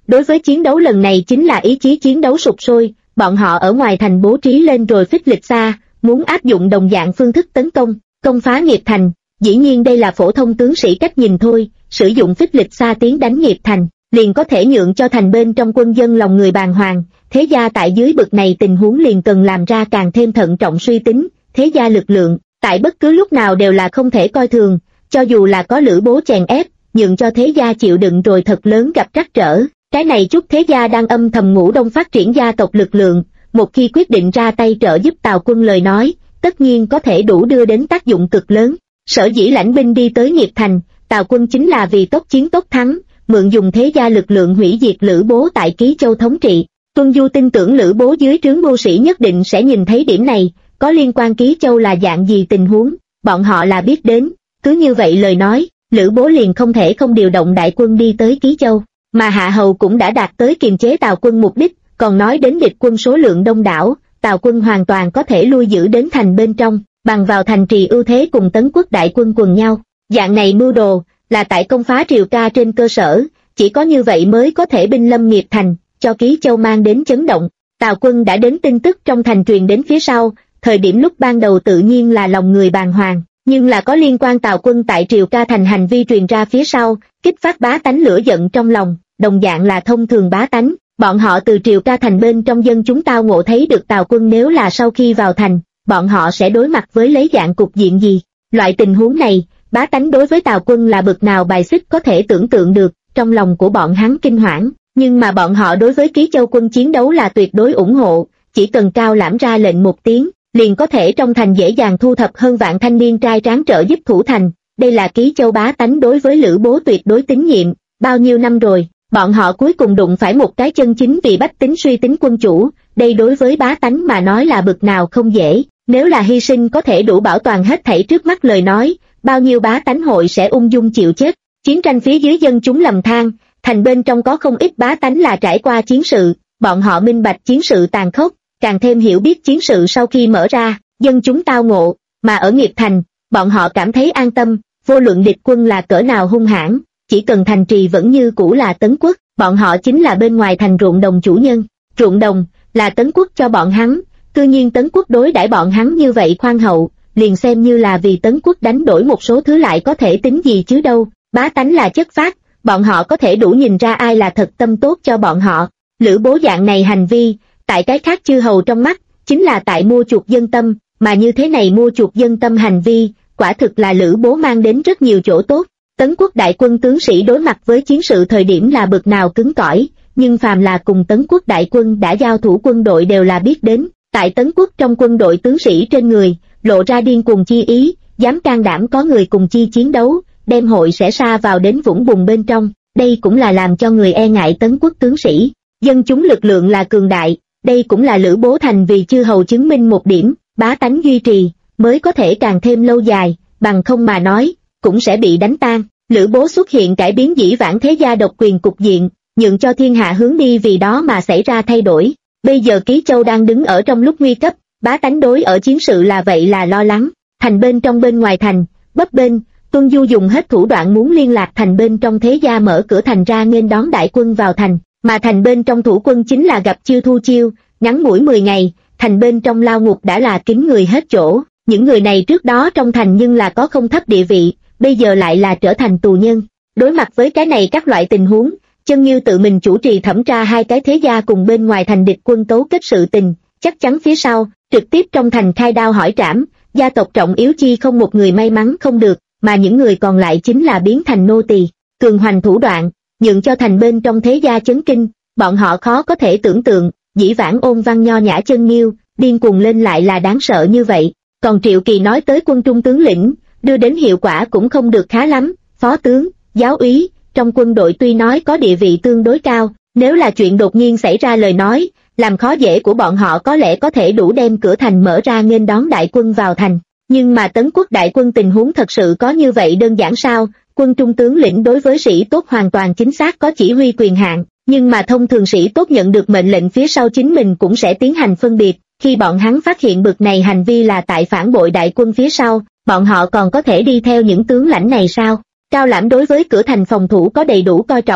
Đối với chiến đấu lần này chính là ý chí chiến đấu sục sôi, bọn họ ở ngoài thành bố trí lên rồi phích lịch xa, muốn áp dụng đồng dạng phương thức tấn công, công phá nghiệp thành. Dĩ nhiên đây là phổ thông tướng sĩ cách nhìn thôi, sử dụng phích lịch xa tiến đánh nghiệp thành, liền có thể nhượng cho thành bên trong quân dân lòng người bàng hoàng. Thế gia tại dưới bực này tình huống liền cần làm ra càng thêm thận trọng suy tính. Thế gia lực lượng, tại bất cứ lúc nào đều là không thể coi thường, cho dù là có Lữ Bố chèn ép, nhượng cho thế gia chịu đựng rồi thật lớn gặp trắc trở. Cái này chút thế gia đang âm thầm ngủ đông phát triển gia tộc lực lượng, một khi quyết định ra tay trợ giúp Tào quân lời nói, tất nhiên có thể đủ đưa đến tác dụng cực lớn. Sở dĩ lãnh binh đi tới nghiệp thành, Tào quân chính là vì tốc chiến tốc thắng, mượn dùng thế gia lực lượng hủy diệt Lữ Bố tại Ký Châu thống trị. Tuân Du tin tưởng Lữ Bố dưới trướng mưu sĩ nhất định sẽ nhìn thấy điểm này, có liên quan Ký Châu là dạng gì tình huống, bọn họ là biết đến. Cứ như vậy lời nói, Lữ Bố liền không thể không điều động đại quân đi tới Ký Châu, mà Hạ Hầu cũng đã đạt tới kiềm chế Tào quân mục đích. Còn nói đến địch quân số lượng đông đảo, Tào quân hoàn toàn có thể lui giữ đến thành bên trong, bằng vào thành trì ưu thế cùng Tấn quốc đại quân quần nhau. Dạng này mưu đồ, là tại công phá Triều Ca trên cơ sở, chỉ có như vậy mới có thể binh lâm nghiệp thành, cho Ký Châu mang đến chấn động. Tào quân đã đến tin tức trong thành truyền đến phía sau, thời điểm lúc ban đầu tự nhiên là lòng người bàng hoàng, nhưng là có liên quan Tào quân tại Triều Ca thành hành vi truyền ra phía sau, kích phát bá tánh lửa giận trong lòng, đồng dạng là thông thường bá tánh. Bọn họ từ Triều Ca thành bên trong dân chúng tao ngộ thấy được Tào quân nếu là sau khi vào thành, bọn họ sẽ đối mặt với lấy dạng cục diện gì. Loại tình huống này, bá tánh đối với Tào quân là bực nào bài xích có thể tưởng tượng được, trong lòng của bọn hắn kinh hoảng, nhưng mà bọn họ đối với Ký Châu quân chiến đấu là tuyệt đối ủng hộ, chỉ cần Cao Lãm ra lệnh một tiếng, liền có thể trong thành dễ dàng thu thập hơn vạn thanh niên trai tráng trợ giúp thủ thành. Đây là Ký Châu bá tánh đối với Lữ Bố tuyệt đối tín nhiệm, bao nhiêu năm rồi. Bọn họ cuối cùng đụng phải một cái chân chính vì bách tính suy tính quân chủ, đây đối với bá tánh mà nói là bực nào không dễ, nếu là hy sinh có thể đủ bảo toàn hết thảy trước mắt lời nói, bao nhiêu bá tánh hội sẽ ung dung chịu chết. Chiến tranh phía dưới dân chúng lầm than, thành bên trong có không ít bá tánh là trải qua chiến sự, bọn họ minh bạch chiến sự tàn khốc, càng thêm hiểu biết chiến sự sau khi mở ra, dân chúng tao ngộ, mà ở nghiệp thành, bọn họ cảm thấy an tâm, vô luận địch quân là cỡ nào hung hãn. Chỉ cần thành trì vẫn như cũ là Tấn quốc, bọn họ chính là bên ngoài thành ruộng đồng chủ nhân, ruộng đồng là Tấn quốc cho bọn hắn, tự nhiên Tấn quốc đối đãi bọn hắn như vậy khoan hậu, liền xem như là vì Tấn quốc đánh đổi một số thứ lại có thể tính gì chứ đâu. Bá tánh là chất phác, bọn họ có thể đủ nhìn ra ai là thật tâm tốt cho bọn họ. Lữ Bố dạng này hành vi, tại cái khác chư hầu trong mắt, chính là tại mua chuộc dân tâm, mà như thế này mua chuộc dân tâm hành vi, quả thực là Lữ Bố mang đến rất nhiều chỗ tốt. Tấn quốc đại quân tướng sĩ đối mặt với chiến sự thời điểm là bực nào cứng cỏi, nhưng phàm là cùng Tấn quốc đại quân đã giao thủ quân đội đều là biết đến, tại Tấn quốc trong quân đội tướng sĩ trên người, lộ ra điên cuồng chi ý, dám can đảm có người cùng chi chiến đấu, đem hội sẽ sa vào đến vũng bùn bên trong, đây cũng là làm cho người e ngại Tấn quốc tướng sĩ. Dân chúng lực lượng là cường đại, đây cũng là Lữ Bố thành vì chư hầu chứng minh một điểm, bá tánh duy trì, mới có thể càng thêm lâu dài, bằng không mà nói, cũng sẽ bị đánh tan. Lữ Bố xuất hiện cải biến dĩ vãng thế gia độc quyền cục diện, nhượng cho thiên hạ hướng đi vì đó mà xảy ra thay đổi. Bây giờ Ký Châu đang đứng ở trong lúc nguy cấp, bá tánh đối ở chiến sự là vậy là lo lắng. Thành bên trong bên ngoài thành, bấp bênh, Tuân Du dùng hết thủ đoạn muốn liên lạc thành bên trong thế gia mở cửa thành ra nghênh đón đại quân vào thành, mà thành bên trong thủ quân chính là gặp chiêu thu chiêu, ngắn ngủi 10 ngày, thành bên trong lao ngục đã là kín người hết chỗ. Những người này trước đó trong thành nhưng là có không thấp địa vị, bây giờ lại là trở thành tù nhân. Đối mặt với cái này các loại tình huống, Chân Như tự mình chủ trì thẩm tra hai cái thế gia cùng bên ngoài thành địch quân cấu kết sự tình, chắc chắn phía sau, trực tiếp trong thành khai đao hỏi trảm, gia tộc trọng yếu chi không một người may mắn không được, mà những người còn lại chính là biến thành nô tỳ. Cường hoành thủ đoạn, nhượng cho thành bên trong thế gia chấn kinh, bọn họ khó có thể tưởng tượng, dĩ vãng ôn văn nho nhã Chân Như, điên cuồng lên lại là đáng sợ như vậy. Còn Triệu Kỳ nói tới quân trung tướng lĩnh, đưa đến hiệu quả cũng không được khá lắm, phó tướng, giáo úy, trong quân đội tuy nói có địa vị tương đối cao, nếu là chuyện đột nhiên xảy ra lời nói, làm khó dễ của bọn họ có lẽ có thể đủ đem cửa thành mở ra nghênh đón đại quân vào thành. Nhưng mà Tấn quốc đại quân tình huống thật sự có như vậy đơn giản sao? Quân trung tướng lĩnh đối với sĩ tốt hoàn toàn chính xác có chỉ huy quyền hạn, nhưng mà thông thường sĩ tốt nhận được mệnh lệnh phía sau chính mình cũng sẽ tiến hành phân biệt. Khi bọn hắn phát hiện bực này hành vi là tại phản bội đại quân phía sau, bọn họ còn có thể đi theo những tướng lãnh này sao? Cao Lãm đối với cửa thành phòng thủ có đầy đủ coi trọng,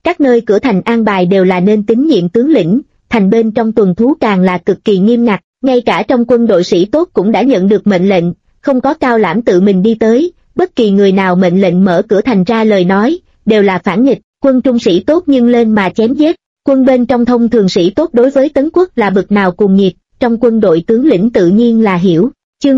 các nơi cửa thành an bài đều là nên tín nhiệm tướng lĩnh, thành bên trong tuần thú càng là cực kỳ nghiêm ngặt, ngay cả trong quân đội sĩ tốt cũng đã nhận được mệnh lệnh, không có Cao Lãm tự mình đi tới, bất kỳ người nào mệnh lệnh mở cửa thành ra lời nói, đều là phản nghịch, quân trung sĩ tốt nhưng lên mà chém giết, quân bên trong thông thường sĩ tốt đối với Tấn Quốc là bực nào cuồng nhiệt, trong quân đội tướng lĩnh tự nhiên là hiểu. Chương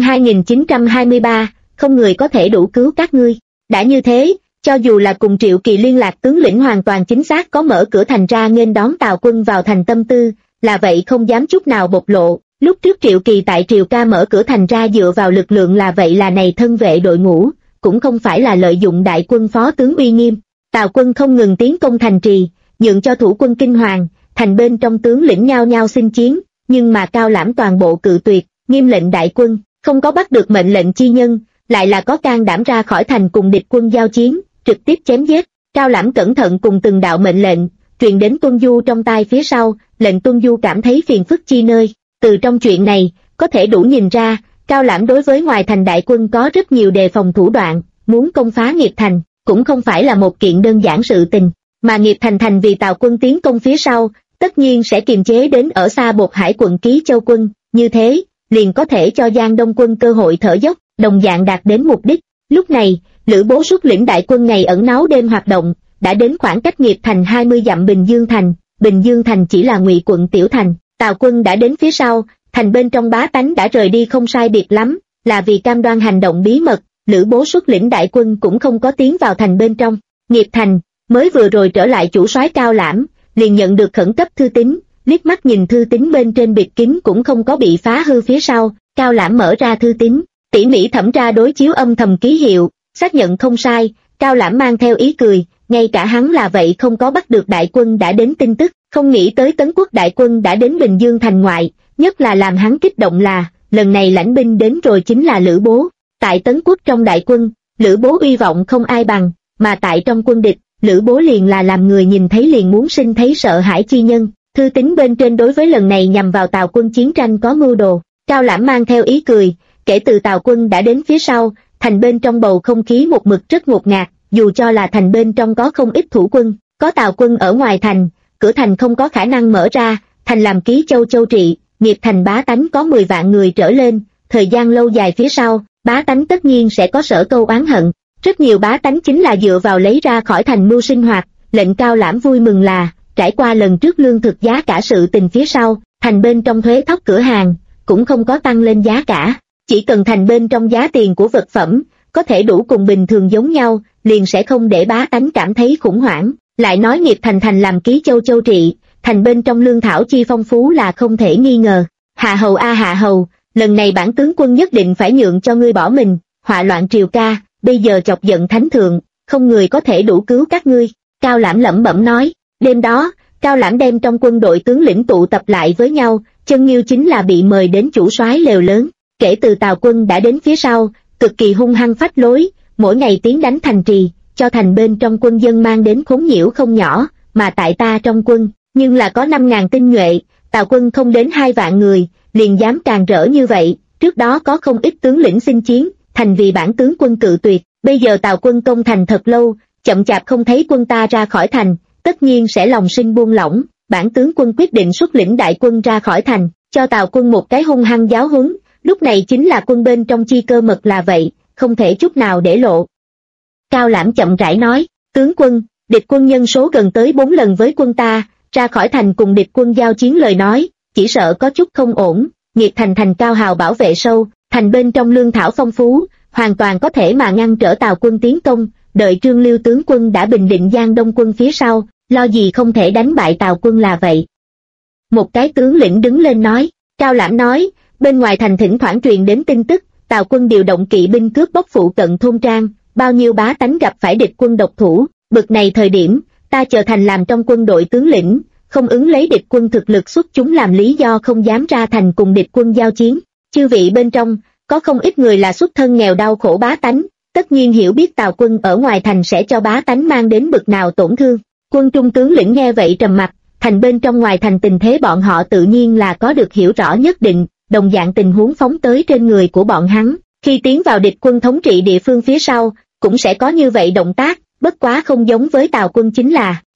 2923, không người có thể đủ cứu các ngươi. Đã như thế, cho dù là cùng Triệu Kỳ liên lạc tướng lĩnh hoàn toàn chính xác có mở cửa thành ra nghênh đón Tào quân vào thành tâm tư, là vậy không dám chút nào bộc lộ. Lúc trước Triệu Kỳ tại Triều Ca mở cửa thành ra dựa vào lực lượng là vậy là này thân vệ đội ngũ, cũng không phải là lợi dụng đại quân phó tướng uy nghiêm. Tào quân không ngừng tiến công thành trì, nhượng cho thủ quân kinh hoàng, thành bên trong tướng lĩnh nhao nhao xin chiến, nhưng mà Cao Lãm toàn bộ cự tuyệt, nghiêm lệnh đại quân, không có bắt được mệnh lệnh chi nhân, lại là có can đảm ra khỏi thành cùng địch quân giao chiến, trực tiếp chém giết. Cao Lãm cẩn thận cùng từng đạo mệnh lệnh, truyền đến Tuân Du trong tai phía sau, lệnh Tuân Du cảm thấy phiền phức chi nơi. Từ trong chuyện này, có thể đủ nhìn ra, Cao Lãm đối với ngoài thành đại quân có rất nhiều đề phòng thủ đoạn, muốn công phá Nghiệp Thành, cũng không phải là một kiện đơn giản sự tình, mà Nghiệp Thành thành vì Tào quân tiến công phía sau, tất nhiên sẽ kiềm chế đến ở xa Bột Hải quận Ký Châu quân, như thế, liền có thể cho Giang Đông quân cơ hội thở dốc, đồng dạng đạt đến mục đích. Lúc này, Lữ Bố xuất lĩnh đại quân ngày ẩn náu đêm hoạt động, đã đến khoảng cách Nghiệp Thành 20 dặm Bình Dương Thành. Bình Dương Thành chỉ là Ngụy quận tiểu thành, Tào quân đã đến phía sau, thành bên trong bá tánh đã rời đi không sai biệt lắm, là vì cam đoan hành động bí mật. Lữ Bố xuất lĩnh đại quân cũng không có tiến vào thành bên trong. Nghiệp Thành, mới vừa rồi trở lại chủ soái Cao Lãm, liền nhận được khẩn cấp thư tín, liếc mắt nhìn thư tín bên trên bịt kín cũng không có bị phá hư phía sau. Cao Lãm mở ra thư tín, tỉ mỉ thẩm tra đối chiếu âm thầm ký hiệu, xác nhận không sai. Cao Lãm mang theo ý cười, ngay cả hắn là vậy không có bắt được đại quân đã đến tin tức, không nghĩ tới Tấn Quốc đại quân đã đến Bình Dương Thành ngoại, nhất là làm hắn kích động là, lần này lãnh binh đến rồi chính là Lữ Bố. Tại Tấn Quốc trong đại quân, Lữ Bố uy vọng không ai bằng, mà tại trong quân địch, Lữ Bố liền là làm người nhìn thấy liền muốn sinh thấy sợ hãi chi nhân. Thư tín bên trên đối với lần này nhằm vào Tào quân chiến tranh có mưu đồ. Cao Lãm mang theo ý cười, kể từ Tào quân đã đến phía sau, thành bên trong bầu không khí một mực rất ngột ngạt, dù cho là thành bên trong có không ít thủ quân, có Tào quân ở ngoài thành, cửa thành không có khả năng mở ra, thành làm Ký Châu châu trị, Nghiệp Thành bá tánh có 10 vạn người trở lên, thời gian lâu dài phía sau, bá tánh tất nhiên sẽ có sở câu oán hận. Rất nhiều bá tánh chính là dựa vào lấy ra khỏi thành mưu sinh hoạt. Lệnh Cao Lãm vui mừng là, trải qua lần trước lương thực giá cả sự tình phía sau, thành bên trong thuế thóc cửa hàng, cũng không có tăng lên giá cả. Chỉ cần thành bên trong giá tiền của vật phẩm, có thể đủ cùng bình thường giống nhau, liền sẽ không để bá tánh cảm thấy khủng hoảng. Lại nói Nghiệp Thành thành làm Ký Châu châu trị, thành bên trong lương thảo chi phong phú là không thể nghi ngờ. Hạ hầu a hạ hầu, lần này bản tướng quân nhất định phải nhượng cho ngươi bỏ mình, họa loạn triều ca, bây giờ chọc giận thánh thượng, không người có thể đủ cứu các ngươi. Cao Lãm lẩm bẩm nói. Đêm đó, Cao Lãm đem trong quân đội tướng lĩnh tụ tập lại với nhau, Chân Nghiêu chính là bị mời đến chủ soái lều lớn. Kể từ Tào quân đã đến phía sau, cực kỳ hung hăng phách lối, mỗi ngày tiến đánh thành trì, cho thành bên trong quân dân mang đến khốn nhiễu không nhỏ, mà tại ta trong quân, nhưng là có 5.000 tinh nhuệ, Tào quân không đến 2 vạn người, liền dám càng rỡ như vậy. Trước đó có không ít tướng lĩnh xin chiến, thành vì bản tướng quân cự tuyệt, bây giờ Tào quân công thành thật lâu, chậm chạp không thấy quân ta ra khỏi thành, tất nhiên sẽ lòng sinh buông lỏng. Bản tướng quân quyết định xuất lĩnh đại quân ra khỏi thành, cho Tào quân một cái hung hăng giáo huấn. Lúc này chính là quân bên trong chi cơ mật là vậy, không thể chút nào để lộ. Cao Lãm chậm rãi nói, tướng quân, địch quân nhân số gần tới 4 lần với quân ta, ra khỏi thành cùng địch quân giao chiến lời nói, chỉ sợ có chút không ổn. Nghiệp Thành thành cao hào bảo vệ sâu, thành bên trong lương thảo phong phú, hoàn toàn có thể mà ngăn trở Tào quân tiến công. Đợi Trương Liêu tướng quân đã bình định Giang Đông quân phía sau, lo gì không thể đánh bại Tào quân là vậy. Một cái tướng lĩnh đứng lên nói. Cao Lãm nói, bên ngoài thành thỉnh thoảng truyền đến tin tức, Tào quân điều động kỵ binh cướp bóc phụ cận thôn trang, bao nhiêu bá tánh gặp phải địch quân độc thủ. Bực này thời điểm, ta chờ thành làm trong quân đội tướng lĩnh, không ứng lấy địch quân thực lực xuất chúng làm lý do không dám ra thành cùng địch quân giao chiến. Chư vị bên trong, có không ít người là xuất thân nghèo đau khổ bá tánh, tất nhiên hiểu biết Tào quân ở ngoài thành sẽ cho bá tánh mang đến bực nào tổn thương. Quân trung tướng lĩnh nghe vậy trầm mặt, thành bên trong ngoài thành tình thế bọn họ tự nhiên là có được hiểu rõ nhất định, đồng dạng tình huống phóng tới trên người của bọn hắn, khi tiến vào địch quân thống trị địa phương phía sau, cũng sẽ có như vậy động tác, bất quá không giống với Tào quân chính là,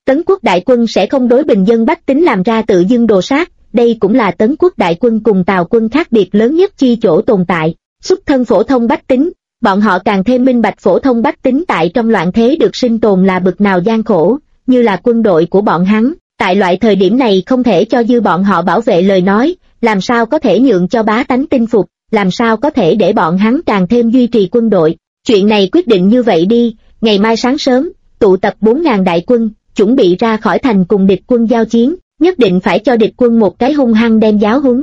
Tấn quốc đại quân sẽ không đối bình dân bách tính làm ra tự dưng đồ sát, đây cũng là Tấn quốc đại quân cùng Tào quân khác biệt lớn nhất chi chỗ tồn tại. Xuất thân phổ thông bách tính, bọn họ càng thêm minh bạch phổ thông bách tính tại trong loạn thế được sinh tồn là bực nào gian khổ, như là quân đội của bọn hắn, tại loại thời điểm này không thể cho dư bọn họ bảo vệ lời nói, làm sao có thể nhượng cho bá tánh tin phục, làm sao có thể để bọn hắn càng thêm duy trì quân đội. Chuyện này quyết định như vậy đi, ngày mai sáng sớm, tụ tập 4.000 đại quân, chuẩn bị ra khỏi thành cùng địch quân giao chiến, nhất định phải cho địch quân một cái hung hăng đem giáo huấn.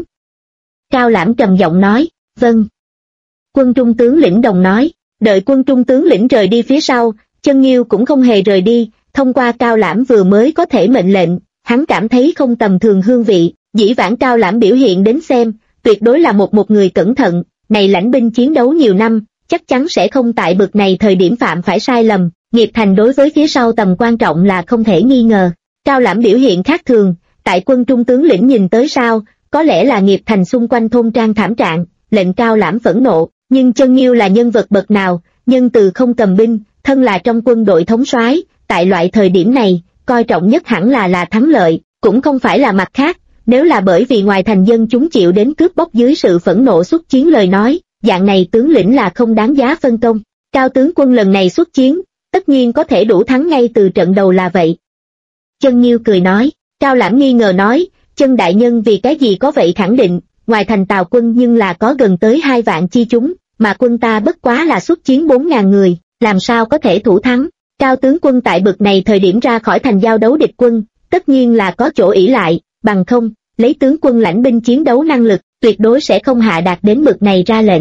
Cao Lãm trầm giọng nói, vâng. Quân trung tướng lĩnh đồng nói, đợi quân trung tướng lĩnh rời đi phía sau, Chân Nghiêu cũng không hề rời đi, thông qua Cao Lãm vừa mới có thể mệnh lệnh, hắn cảm thấy không tầm thường hương vị, dĩ vãng Cao Lãm biểu hiện đến xem, tuyệt đối là một người cẩn thận, này lãnh binh chiến đấu nhiều năm, chắc chắn sẽ không tại bực này thời điểm phạm phải sai lầm, nghiệp thành đối với phía sau tầm quan trọng là không thể nghi ngờ. Cao Lãm biểu hiện khác thường, tại quân trung tướng lĩnh nhìn tới sao, có lẽ là nghiệp thành xung quanh thôn trang thảm trạng, lệnh Cao Lãm phẫn nộ, nhưng Chân Nghiêu là nhân vật bậc nào, nhân từ không cầm binh, thân là trong quân đội thống soái, tại loại thời điểm này, coi trọng nhất hẳn là thắng lợi, cũng không phải là mặt khác, nếu là bởi vì ngoài thành dân chúng chịu đến cướp bóc dưới sự phẫn nộ xuất chiến lời nói, dạng này tướng lĩnh là không đáng giá phân công. Cao tướng quân lần này xuất chiến, tất nhiên có thể đủ thắng ngay từ trận đầu là vậy. Chân Nghiêu cười nói, Cao Lãm nghi ngờ nói, Chân đại nhân vì cái gì có vậy khẳng định, ngoài thành Tào quân nhưng là có gần tới 2 vạn chi chúng, mà quân ta bất quá là xuất chiến 4.000 người, làm sao có thể thủ thắng. Cao tướng quân tại bực này thời điểm ra khỏi thành giao đấu địch quân, tất nhiên là có chỗ ỷ lại, bằng không, lấy tướng quân lãnh binh chiến đấu năng lực, tuyệt đối sẽ không hạ đạt đến bực này ra lệnh.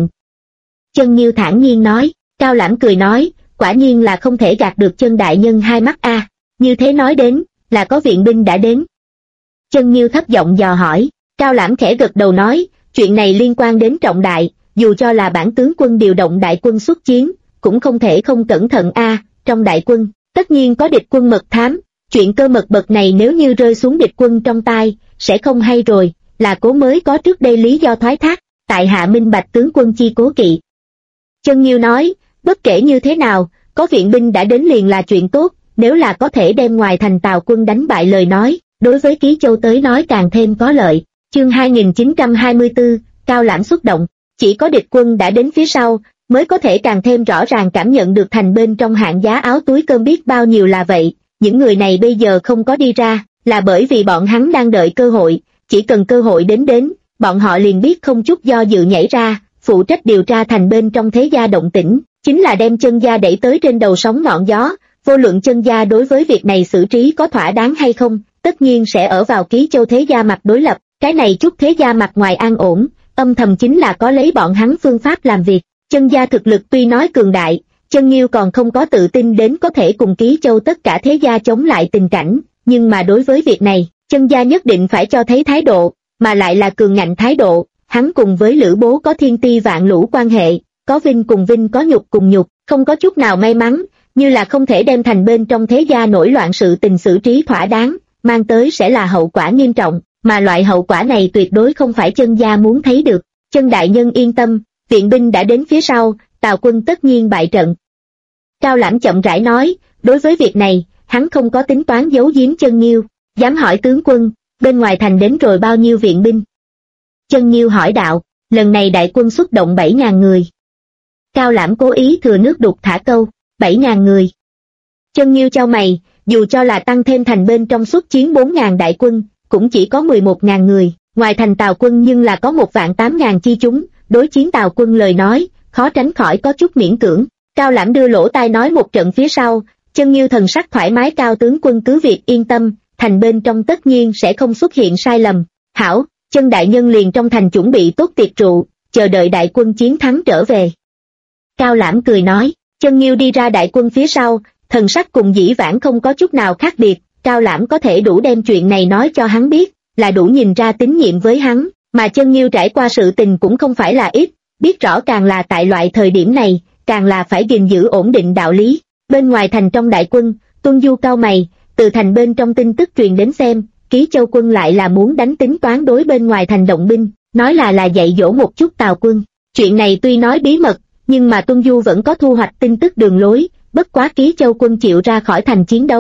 Chân Nghiêu thản nhiên nói, Cao Lãm cười nói, quả nhiên là không thể gạt được Chân đại nhân hai mắt a. Như thế nói đến, là có viện binh đã đến. Chân Nghiêu thấp giọng dò hỏi, Cao Lãm khẽ gật đầu nói, chuyện này liên quan đến trọng đại, dù cho là bản tướng quân điều động đại quân xuất chiến, cũng không thể không cẩn thận a. Trong đại quân, tất nhiên có địch quân mật thám, chuyện cơ mật bậc này nếu như rơi xuống địch quân trong tay, sẽ không hay rồi, là cố mới có trước đây lý do thoái thác, tại hạ minh bạch tướng quân chi cố kỵ. Chân Nghiêu nói, bất kể như thế nào, có viện binh đã đến liền là chuyện tốt, nếu là có thể đem ngoài thành Tào quân đánh bại lời nói, đối với Ký Châu tới nói càng thêm có lợi. Chương 2924, Cao Lãm xuất động, chỉ có địch quân đã đến phía sau, mới có thể càng thêm rõ ràng cảm nhận được thành bên trong hạng giá áo túi cơm biết bao nhiêu là vậy. Những người này bây giờ không có đi ra, là bởi vì bọn hắn đang đợi cơ hội, chỉ cần cơ hội đến, bọn họ liền biết không chút do dự nhảy ra, phụ trách điều tra thành bên trong thế gia động tĩnh, chính là đem Chân gia đẩy tới trên đầu sóng ngọn gió, vô luận Chân gia đối với việc này xử trí có thỏa đáng hay không, tất nhiên sẽ ở vào Ký Châu thế gia mặt đối lập, cái này chút thế gia mặt ngoài an ổn, âm thầm chính là có lấy bọn hắn phương pháp làm việc. Chân gia thực lực tuy nói cường đại, Chân Nghiêu còn không có tự tin đến có thể cùng Ký Châu tất cả thế gia chống lại tình cảnh, nhưng mà đối với việc này, Chân gia nhất định phải cho thấy thái độ, mà lại là cường ngạnh thái độ. Hắn cùng với Lữ Bố có thiên ti vạn lũ quan hệ, có vinh cùng vinh, có nhục cùng nhục, không có chút nào may mắn, như là không thể đem thành bên trong thế gia nổi loạn sự tình xử trí thỏa đáng, mang tới sẽ là hậu quả nghiêm trọng, mà loại hậu quả này tuyệt đối không phải Chân gia muốn thấy được. Chân đại nhân yên tâm, viện binh đã đến phía sau, Tào quân tất nhiên bại trận. Cao Lãm chậm rãi nói, đối với việc này, hắn không có tính toán giấu giếm Chân Nghiêu, dám hỏi tướng quân, bên ngoài thành đến rồi bao nhiêu viện binh? Chân Nghiêu hỏi đạo, lần này đại quân xuất động 7.000 người. Cao Lãm cố ý thừa nước đục thả câu, 7.000 người. Chân Nghiêu chau mày, dù cho là tăng thêm thành bên trong xuất chiến 4.000 đại quân, cũng chỉ có 11.000 người, ngoài thành Tào quân nhưng là có 1.800.000 chi chúng, đối chiến Tào quân lời nói, khó tránh khỏi có chút miễn cưỡng. Cao Lãm đưa lỗ tai nói một trận phía sau, Chân Nghiêu thần sắc thoải mái, Cao tướng quân cứ việc yên tâm, thành bên trong tất nhiên sẽ không xuất hiện sai lầm. Hảo, Chân đại nhân liền trong thành chuẩn bị tốt tiệc rượu, chờ đợi đại quân chiến thắng trở về. Cao Lãm cười nói, Chân Nghiêu đi ra đại quân phía sau, thần sắc cùng dĩ vãng không có chút nào khác biệt, Cao Lãm có thể đủ đem chuyện này nói cho hắn biết, là đủ nhìn ra tín nhiệm với hắn, mà Chân Nghiêu trải qua sự tình cũng không phải là ít, biết rõ càng là tại loại thời điểm này, càng là phải gìn giữ ổn định đạo lý. Bên ngoài thành trong đại quân, Tuân Du cao mày, từ thành bên trong tin tức truyền đến xem, Ký Châu quân lại là muốn đánh tính toán đối bên ngoài thành động binh, nói là dạy dỗ một chút Tào quân. Chuyện này tuy nói bí mật, nhưng mà Tuân Du vẫn có thu hoạch tin tức đường lối, bất quá Ký Châu quân chịu ra khỏi thành chiến đấu,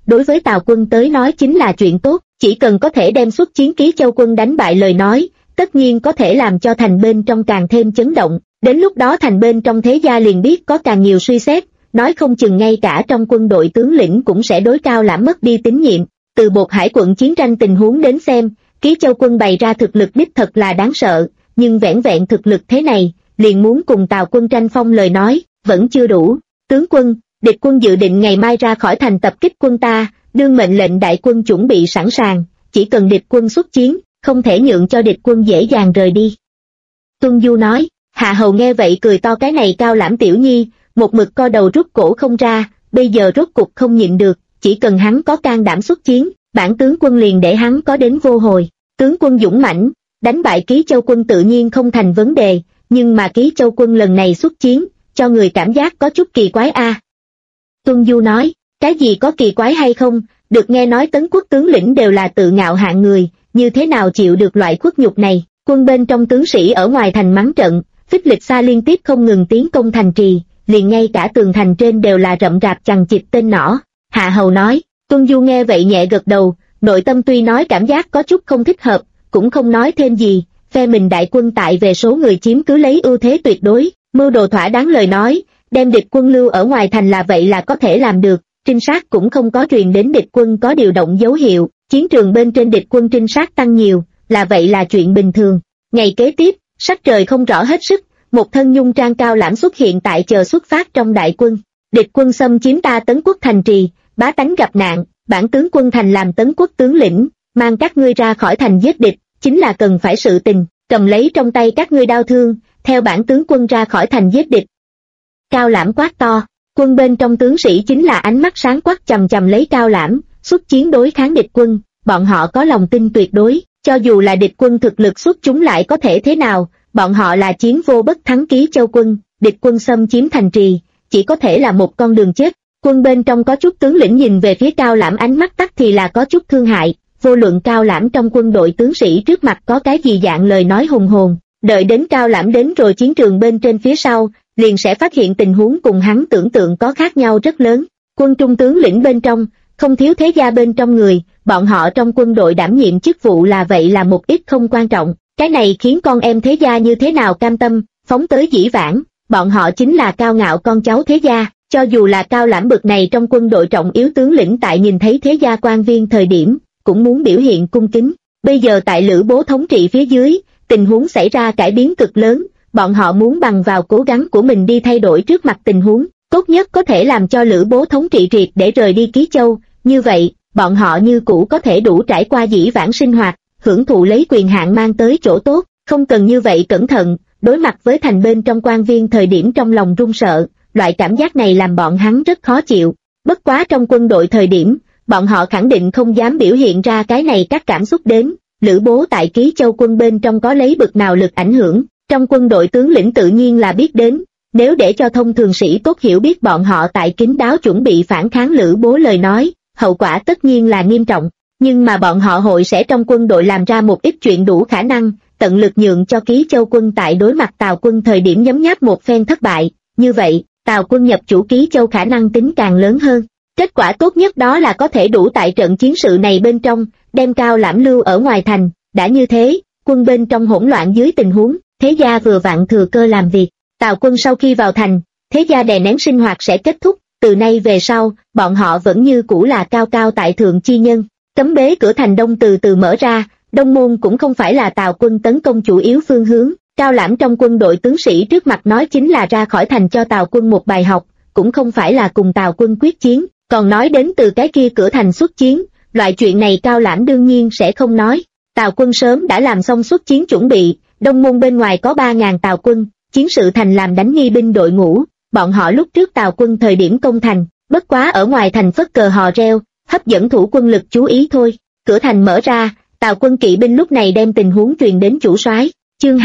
đối với Tào quân tới nói chính là chuyện tốt, chỉ cần có thể đem xuất chiến Ký Châu quân đánh bại lời nói, tất nhiên có thể làm cho thành bên trong càng thêm chấn động, đến lúc đó thành bên trong thế gia liền biết có càng nhiều suy xét, nói không chừng ngay cả trong quân đội tướng lĩnh cũng sẽ đối Cao Lãm mất đi tín nhiệm. Từ Bột Hải quận chiến tranh tình huống đến xem, Ký Châu quân bày ra thực lực đích thật là đáng sợ, nhưng vẻn vẹn thực lực thế này, liền muốn cùng Tào quân tranh phong lời nói, vẫn chưa đủ. Tướng quân, địch quân dự định ngày mai ra khỏi thành tập kích quân ta, đương mệnh lệnh đại quân chuẩn bị sẵn sàng, chỉ cần địch quân xuất chiến, không thể nhượng cho địch quân dễ dàng rời đi. Tuân Du nói. Hạ Hầu nghe vậy cười to, cái này Cao Lãm tiểu nhi, một mực co đầu rút cổ không ra, bây giờ rốt cục không nhịn được, chỉ cần hắn có can đảm xuất chiến, bản tướng quân liền để hắn có đến vô hồi. Tướng quân dũng mãnh, đánh bại Ký Châu quân tự nhiên không thành vấn đề, nhưng mà Ký Châu quân lần này xuất chiến, cho người cảm giác có chút kỳ quái a. Tuân Du nói, cái gì có kỳ quái hay không, được nghe nói Tấn quốc tướng lĩnh đều là tự ngạo hạng người, như thế nào chịu được loại khuất nhục này. Quân bên trong tướng sĩ ở ngoài thành mắng trận, Phích Lịch Sa liên tiếp không ngừng tiến công thành trì, liền ngay cả tường thành trên đều là rậm rạp chằng chịt tên nỏ. Hạ Hầu nói. Tuân Du nghe vậy nhẹ gật đầu, nội tâm tuy nói cảm giác có chút không thích hợp, cũng không nói thêm gì. Phe mình đại quân tại về số người chiếm cứ lấy ưu thế tuyệt đối, mưu đồ thỏa đáng lời nói, đem địch quân lưu ở ngoài thành là vậy là có thể làm được. Trinh sát cũng không có truyền đến địch quân có điều động dấu hiệu, chiến trường bên trên địch quân trinh sát tăng nhiều, là vậy là chuyện bình thường. Ngày kế tiếp, sắc trời không rõ hết sức, một thân nhung trang Cao Lãm xuất hiện tại chờ xuất phát trong đại quân. Địch quân xâm chiếm ta Tấn quốc thành trì, bá tánh gặp nạn, bản tướng quân thành làm Tấn quốc tướng lĩnh, mang các ngươi ra khỏi thành giết địch, chính là cần phải sự tình, cầm lấy trong tay các ngươi đao thương, theo bản tướng quân ra khỏi thành giết địch. Cao Lãm quát to, quân bên trong tướng sĩ chính là ánh mắt sáng quắc chằm chằm lấy Cao Lãm, xuất chiến đối kháng địch quân, bọn họ có lòng tin tuyệt đối, cho dù là địch quân thực lực xuất chúng lại có thể thế nào, bọn họ là chiến vô bất thắng Ký Châu quân, địch quân xâm chiếm thành trì, chỉ có thể là một con đường chết. Quân bên trong có chút tướng lĩnh nhìn về phía Cao Lãm ánh mắt tắc thì là có chút thương hại, vô luận Cao Lãm trong quân đội tướng sĩ trước mặt có cái gì dạng lời nói hùng hồn, đợi đến Cao Lãm đến rồi chiến trường bên trên phía sau, liền sẽ phát hiện tình huống cùng hắn tưởng tượng có khác nhau rất lớn. Quân trung tướng lĩnh bên trong, không thiếu thế gia bên trong người, bọn họ trong quân đội đảm nhiệm chức vụ là vậy là một ít không quan trọng, cái này khiến con em thế gia như thế nào cam tâm, phóng tới dĩ vãng, bọn họ chính là cao ngạo con cháu thế gia, cho dù là Cao Lãm bực này trong quân đội trọng yếu tướng lĩnh tại nhìn thấy thế gia quan viên thời điểm, cũng muốn biểu hiện cung kính. Bây giờ tại Lữ Bố thống trị phía dưới, tình huống xảy ra cải biến cực lớn, bọn họ muốn bằng vào cố gắng của mình đi thay đổi trước mặt tình huống, tốt nhất có thể làm cho Lữ Bố thống trị triệt để rời đi Ký Châu, như vậy, bọn họ như cũ có thể đủ trải qua dĩ vãng sinh hoạt, hưởng thụ lấy quyền hạn mang tới chỗ tốt, không cần như vậy cẩn thận, đối mặt với thành bên trong quan viên thời điểm trong lòng run sợ, loại cảm giác này làm bọn hắn rất khó chịu. Bất quá trong quân đội thời điểm, bọn họ khẳng định không dám biểu hiện ra cái này các cảm xúc đến. Lữ Bố tại Ký Châu quân bên trong có lấy bực nào lực ảnh hưởng, trong quân đội tướng lĩnh tự nhiên là biết đến. Nếu để cho thông thường sĩ tốt hiểu biết bọn họ tại kín đáo chuẩn bị phản kháng Lữ Bố lời nói, hậu quả tất nhiên là nghiêm trọng. Nhưng mà bọn họ hội sẽ trong quân đội làm ra một ít chuyện đủ khả năng, tận lực nhượng cho Ký Châu quân tại đối mặt Tào quân thời điểm nhấm nháp một phen thất bại. Như vậy, Tào quân nhập chủ Ký Châu khả năng tính càng lớn hơn. Kết quả tốt nhất đó là có thể đủ tại trận chiến sự này bên trong, đem Cao Lãm lưu ở ngoài thành. Đã như thế, quân bên trong hỗn loạn dưới tình huống, thế gia vừa vặn thừa cơ làm việc. Tào quân sau khi vào thành, thế gia đè nén sinh hoạt sẽ kết thúc, từ nay về sau, bọn họ vẫn như cũ là cao cao tại thượng chi nhân. Cấm bế cửa thành đông từ từ mở ra, Đông Môn cũng không phải là Tào quân tấn công chủ yếu phương hướng. Cao Lãm trong quân đội tướng sĩ trước mặt nói chính là ra khỏi thành cho Tào quân một bài học, cũng không phải là cùng Tào quân quyết chiến, còn nói đến từ cái kia cửa thành xuất chiến, loại chuyện này Cao Lãm đương nhiên sẽ không nói. Tào quân sớm đã làm xong xuất chiến chuẩn bị, Đông Môn bên ngoài có 3.000 Tào quân, chiến sự thành làm đánh nghi binh đội ngũ, bọn họ lúc trước Tào quân thời điểm công thành, bất quá ở ngoài thành phất cờ hò reo, hấp dẫn thủ quân lực chú ý thôi. Cửa thành mở ra, Tào quân kỵ binh lúc này đem tình huống truyền đến chủ soái. Chương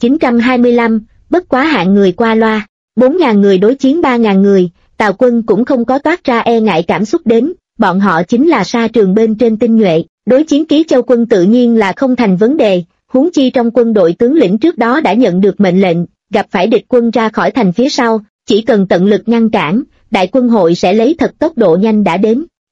2925, bất quá hạng người qua loa, 4.000 người đối chiến 3.000 người, Tào quân cũng không có toát ra e ngại cảm xúc đến, bọn họ chính là sa trường bên trên tinh nhuệ, đối chiến Ký Châu quân tự nhiên là không thành vấn đề, huống chi trong quân đội tướng lĩnh trước đó đã nhận được mệnh lệnh, gặp phải địch quân ra khỏi thành phía sau, chỉ cần tận lực ngăn cản, đại quân hội sẽ lấy thật tốc độ nhanh đã đến.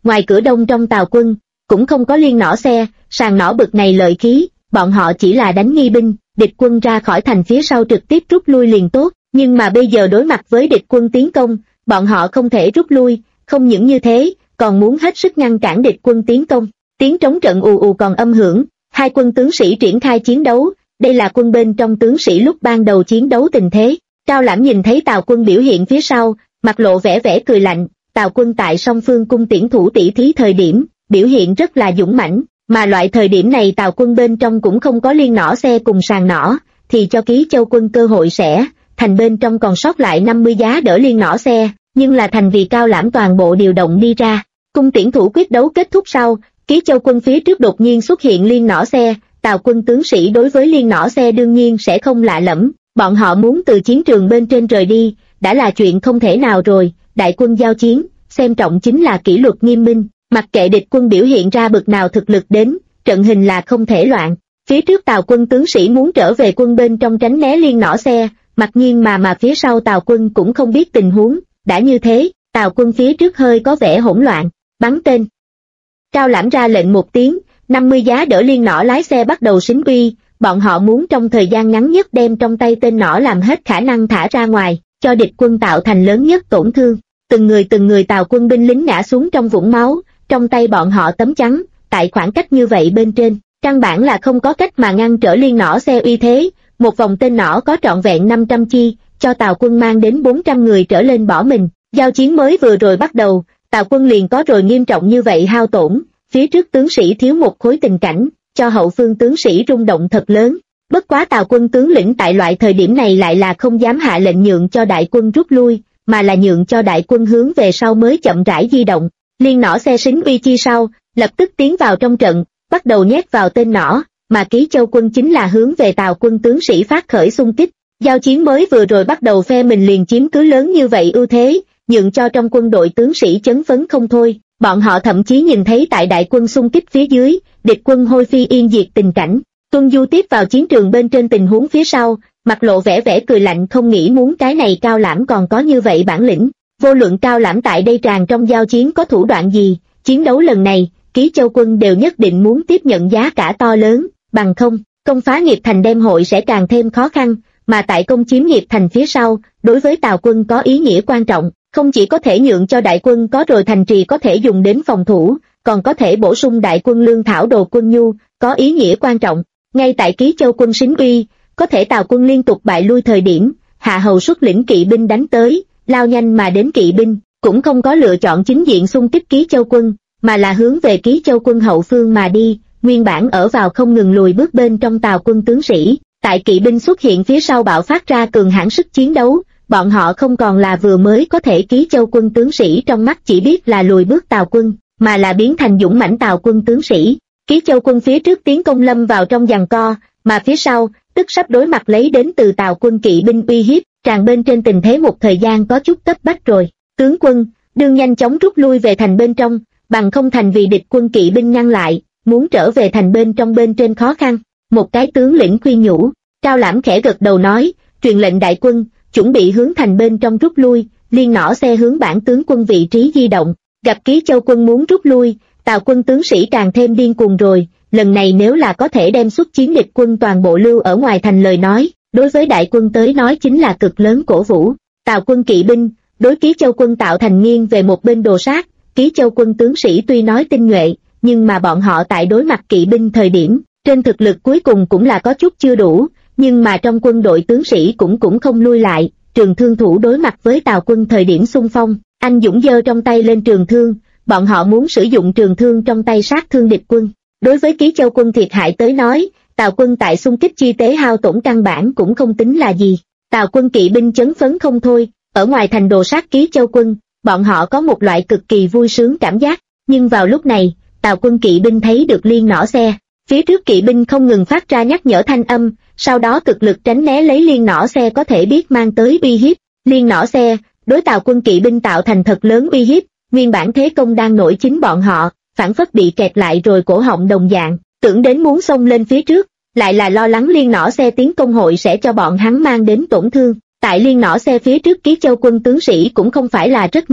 ngoài cửa đông trong Tào quân, cũng không có liên nỏ xe, sàng nỏ bực này lợi khí, bọn họ chỉ là đánh nghi binh, địch quân ra khỏi thành phía sau trực tiếp rút lui liền tốt, nhưng mà bây giờ đối mặt với địch quân tiến công, bọn họ không thể rút lui, không những như thế, còn muốn hết sức ngăn cản địch quân tiến công. Tiếng trống trận ù ù còn âm hưởng, hai quân tướng sĩ triển khai chiến đấu, đây là quân bên trong tướng sĩ lúc ban đầu chiến đấu tình thế. Cao Lãm nhìn thấy Tào quân biểu hiện phía sau, mặt lộ vẻ vẻ cười lạnh, Tào quân tại song phương cung tiễn thủ tỷ thí thời điểm, biểu hiện rất là dũng mãnh, mà loại thời điểm này Tào quân bên trong cũng không có liên nỏ xe cùng sàng nỏ, thì cho Ký Châu quân cơ hội sẽ, thành bên trong còn sót lại 50 giá đỡ liên nỏ xe, nhưng là thành vì Cao Lãm toàn bộ điều động đi ra. Cung tiễn thủ quyết đấu kết thúc sau, Ký Châu quân phía trước đột nhiên xuất hiện liên nỏ xe, Tào quân tướng sĩ đối với liên nỏ xe đương nhiên sẽ không lạ lẫm, bọn họ muốn từ chiến trường bên trên rời đi, đã là chuyện không thể nào rồi, đại quân giao chiến, xem trọng chính là kỷ luật nghiêm minh, mặc kệ địch quân biểu hiện ra bực nào thực lực đến, trận hình là không thể loạn. Phía trước Tào quân tướng sĩ muốn trở về quân bên trong tránh né liên nỏ xe, mặc nhiên mà phía sau Tào quân cũng không biết tình huống, đã như thế, Tào quân phía trước hơi có vẻ hỗn loạn, bắn tên. Cao Lãm ra lệnh một tiếng, 50 giá đỡ liên nỏ lái xe bắt đầu xính uy, bọn họ muốn trong thời gian ngắn nhất đem trong tay tên nỏ làm hết khả năng thả ra ngoài, cho địch quân tạo thành lớn nhất tổn thương. Từng người Tào quân binh lính ngã xuống trong vũng máu, trong tay bọn họ tấm chắn, tại khoảng cách như vậy bên trên, căn bản là không có cách mà ngăn trở liên nỏ xe uy thế, một vòng tên nỏ có trọn vẹn 500 chi, cho Tào quân mang đến 400 người trở lên bỏ mình. Giao chiến mới vừa rồi bắt đầu, Tào quân liền có rồi nghiêm trọng như vậy hao tổn, phía trước tướng sĩ thiếu một khối tình cảnh, cho hậu phương tướng sĩ rung động thật lớn. Bất quá Tào quân tướng lĩnh tại loại thời điểm này lại là không dám hạ lệnh nhượng cho đại quân rút lui, mà là nhượng cho đại quân hướng về sau mới chậm rãi di động. Liên nỏ xe xính uy chi sau, lập tức tiến vào trong trận, bắt đầu nhét vào tên nỏ, mà Ký Châu quân chính là hướng về Tào quân tướng sĩ phát khởi xung kích. Giao chiến mới vừa rồi bắt đầu phe mình liền chiếm cứ lớn như vậy ưu thế, nhượng cho trong quân đội tướng sĩ chấn phấn không thôi. Bọn họ thậm chí nhìn thấy tại đại quân xung kích phía dưới, địch quân hôi phi yên diệt tình cảnh. Tuân Du tiếp vào chiến trường bên trên tình huống phía sau, mặt lộ vẻ cười lạnh, không nghĩ muốn cái này Cao Lãm còn có như vậy bản lĩnh. Vô luận Cao Lãm tại đây tràn trong giao chiến có thủ đoạn gì, chiến đấu lần này, Ký Châu quân đều nhất định muốn tiếp nhận giá cả to lớn, bằng không, công phá Nghiệp Thành đêm hội sẽ càng thêm khó khăn, mà tại công chiếm Nghiệp Thành phía sau, đối với Tào quân có ý nghĩa quan trọng, không chỉ có thể nhượng cho đại quân có rồi thành trì có thể dùng đến phòng thủ, còn có thể bổ sung đại quân lương thảo đồ quân nhu, có ý nghĩa quan trọng. Ngay tại Ký Châu quân xính uy, có thể Tào quân liên tục bại lui thời điểm, Hạ Hầu xuất lĩnh kỵ binh đánh tới, lao nhanh mà đến kỵ binh, cũng không có lựa chọn chính diện xung kích Ký Châu quân, mà là hướng về Ký Châu quân hậu phương mà đi, nguyên bản ở vào không ngừng lùi bước bên trong Tào quân tướng sĩ, tại kỵ binh xuất hiện phía sau bạo phát ra cường hãn sức chiến đấu, bọn họ không còn là vừa mới có thể Ký Châu quân tướng sĩ trong mắt chỉ biết là lùi bước Tào quân, mà là biến thành dũng mãnh Tào quân tướng sĩ. Ký Châu quân phía trước tiến công lâm vào trong giằng co, mà phía sau, tức sắp đối mặt lấy đến từ Tào quân kỵ binh uy hiếp, tràn bên trên tình thế một thời gian có chút cấp bách rồi. Tướng quân, đương nhanh chóng rút lui về thành bên trong, bằng không thành vì địch quân kỵ binh ngăn lại, muốn trở về thành bên trong bên trên khó khăn. Một cái tướng lĩnh khuyên nhủ, Cao Lãm khẽ gật đầu nói, truyền lệnh đại quân, chuẩn bị hướng thành bên trong rút lui, liên nỏ xe hướng bản tướng quân vị trí di động. Gặp Ký Châu quân muốn rút lui, Tào quân tướng sĩ càng thêm điên cuồng rồi, lần này nếu là có thể đem xuất chiến địch quân toàn bộ lưu ở ngoài thành lời nói, đối với đại quân tới nói chính là cực lớn cổ vũ. Tào quân kỵ binh, đối Ký Châu quân tạo thành nghiêng về một bên đồ sát, Ký Châu quân tướng sĩ tuy nói tinh nhuệ, nhưng mà bọn họ tại đối mặt kỵ binh thời điểm, trên thực lực cuối cùng cũng là có chút chưa đủ, nhưng mà trong quân đội tướng sĩ cũng không lui lại, trường thương thủ đối mặt với Tào quân thời điểm xung phong, anh dũng giơ trong tay lên trường thương, bọn họ muốn sử dụng trường thương trong tay sát thương địch quân. Đối với Ký Châu quân thiệt hại tới nói, Tào quân tại xung kích chi tế hao tổn căn bản cũng không tính là gì. Tào quân kỵ binh chấn phấn không thôi, ở ngoài thành đồ sát Ký Châu quân, bọn họ có một loại cực kỳ vui sướng cảm giác, nhưng vào lúc này, Tào quân kỵ binh thấy được liên nỏ xe, phía trước kỵ binh không ngừng phát ra nhắc nhở thanh âm, sau đó cực lực tránh né lấy liên nỏ xe có thể biết mang tới uy hiếp. Liên nỏ xe, đối Tào quân kỵ binh tạo thành thật lớn uy hiếp, nguyên bản thế công đang nổi chính bọn họ, phản phất bị kẹt lại rồi cổ họng đồng dạng, tưởng đến muốn xông lên phía trước, lại là lo lắng liên nỏ xe tiến công hội sẽ cho bọn hắn mang đến tổn thương. Tại liên nỏ xe phía trước Ký Châu quân tướng sĩ cũng không phải là rất nhiều,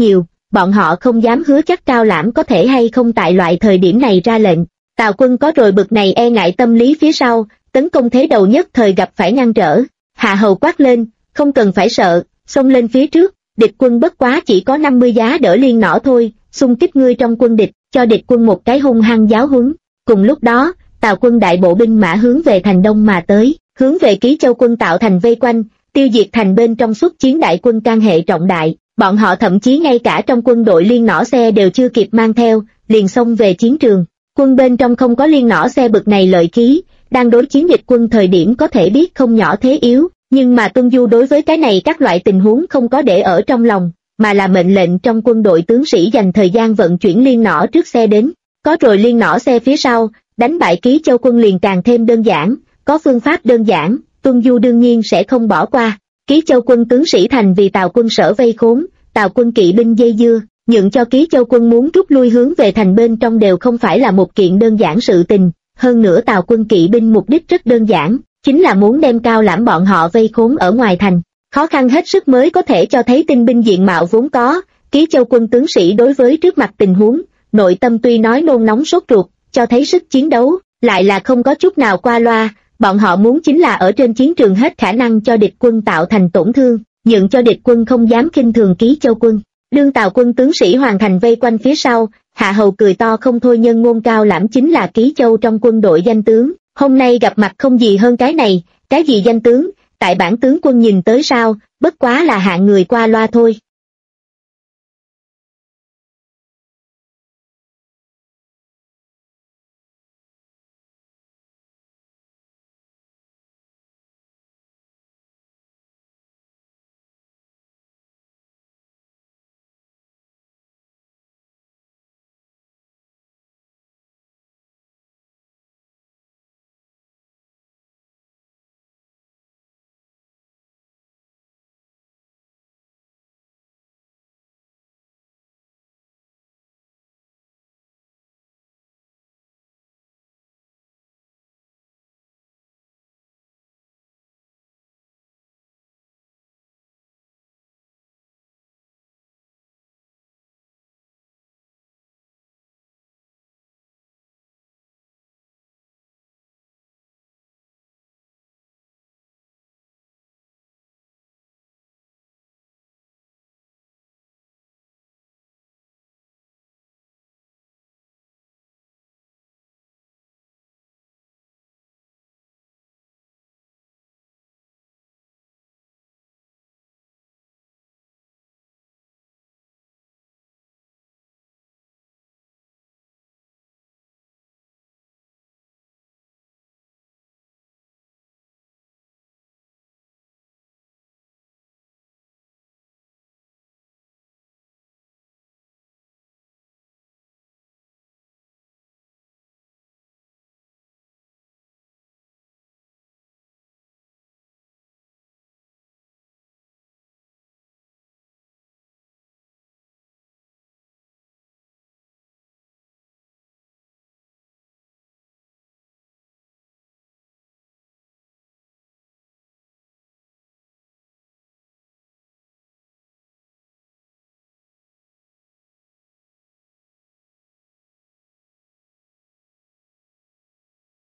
bọn họ không dám hứa chắc Cao Lãm có thể hay không tại loại thời điểm này ra lệnh. Tào Quân có rồi bực này e ngại tâm lý phía sau, tấn công thế đầu nhất thời gặp phải ngăn trở. Hạ Hầu quát lên, không cần phải sợ, xông lên phía trước, địch quân bất quá chỉ có 50 giá đỡ liên nỏ thôi, xung kích ngươi trong quân địch, cho địch quân một cái hung hăng giáo huấn. Cùng lúc đó, Tào quân đại bộ binh mã hướng về thành đông mà tới, hướng về Ký Châu quân tạo thành vây quanh, tiêu diệt thành bên trong xuất chiến đại quân can hệ trọng đại. Bọn họ thậm chí ngay cả trong quân đội liên nỏ xe đều chưa kịp mang theo, liền xông về chiến trường. Quân bên trong không có liên nỏ xe bực này lợi khí, đang đối chiến địch quân thời điểm có thể biết không nhỏ thế yếu, nhưng mà Tuân Du đối với cái này các loại tình huống không có để ở trong lòng, mà là mệnh lệnh trong quân đội tướng sĩ dành thời gian vận chuyển liên nỏ trước xe đến. Có rồi liên nỏ xe phía sau, đánh bại Ký Châu quân liền càng thêm đơn giản, có phương pháp đơn giản, Tuân Du đương nhiên sẽ không bỏ qua. Ký Châu quân tướng sĩ thành vì Tào quân sở vây khốn, Tào quân kỵ binh dây dưa, nhượng cho Ký Châu quân muốn rút lui hướng về thành bên trong đều không phải là một kiện đơn giản sự tình. Hơn nữa Tào quân kỵ binh mục đích rất đơn giản, chính là muốn đem Cao Lãm bọn họ vây khốn ở ngoài thành. Khó khăn hết sức mới có thể cho thấy tinh binh diện mạo vốn có. Ký Châu quân tướng sĩ đối với trước mặt tình huống, nội tâm tuy nói nôn nóng sốt ruột, cho thấy sức chiến đấu, lại là không có chút nào qua loa. Bọn họ muốn chính là ở trên chiến trường hết khả năng cho địch quân tạo thành tổn thương, nhượng cho địch quân không dám khinh thường Ký Châu quân. Đương Tào quân tướng sĩ hoàn thành vây quanh phía sau, Hạ Hầu cười to không thôi, nhân ngôn Cao Lãm chính là Ký Châu trong quân đội danh tướng, hôm nay gặp mặt không gì hơn cái này, cái gì danh tướng, tại bản tướng quân nhìn tới sao, bất quá là hạng người qua loa thôi.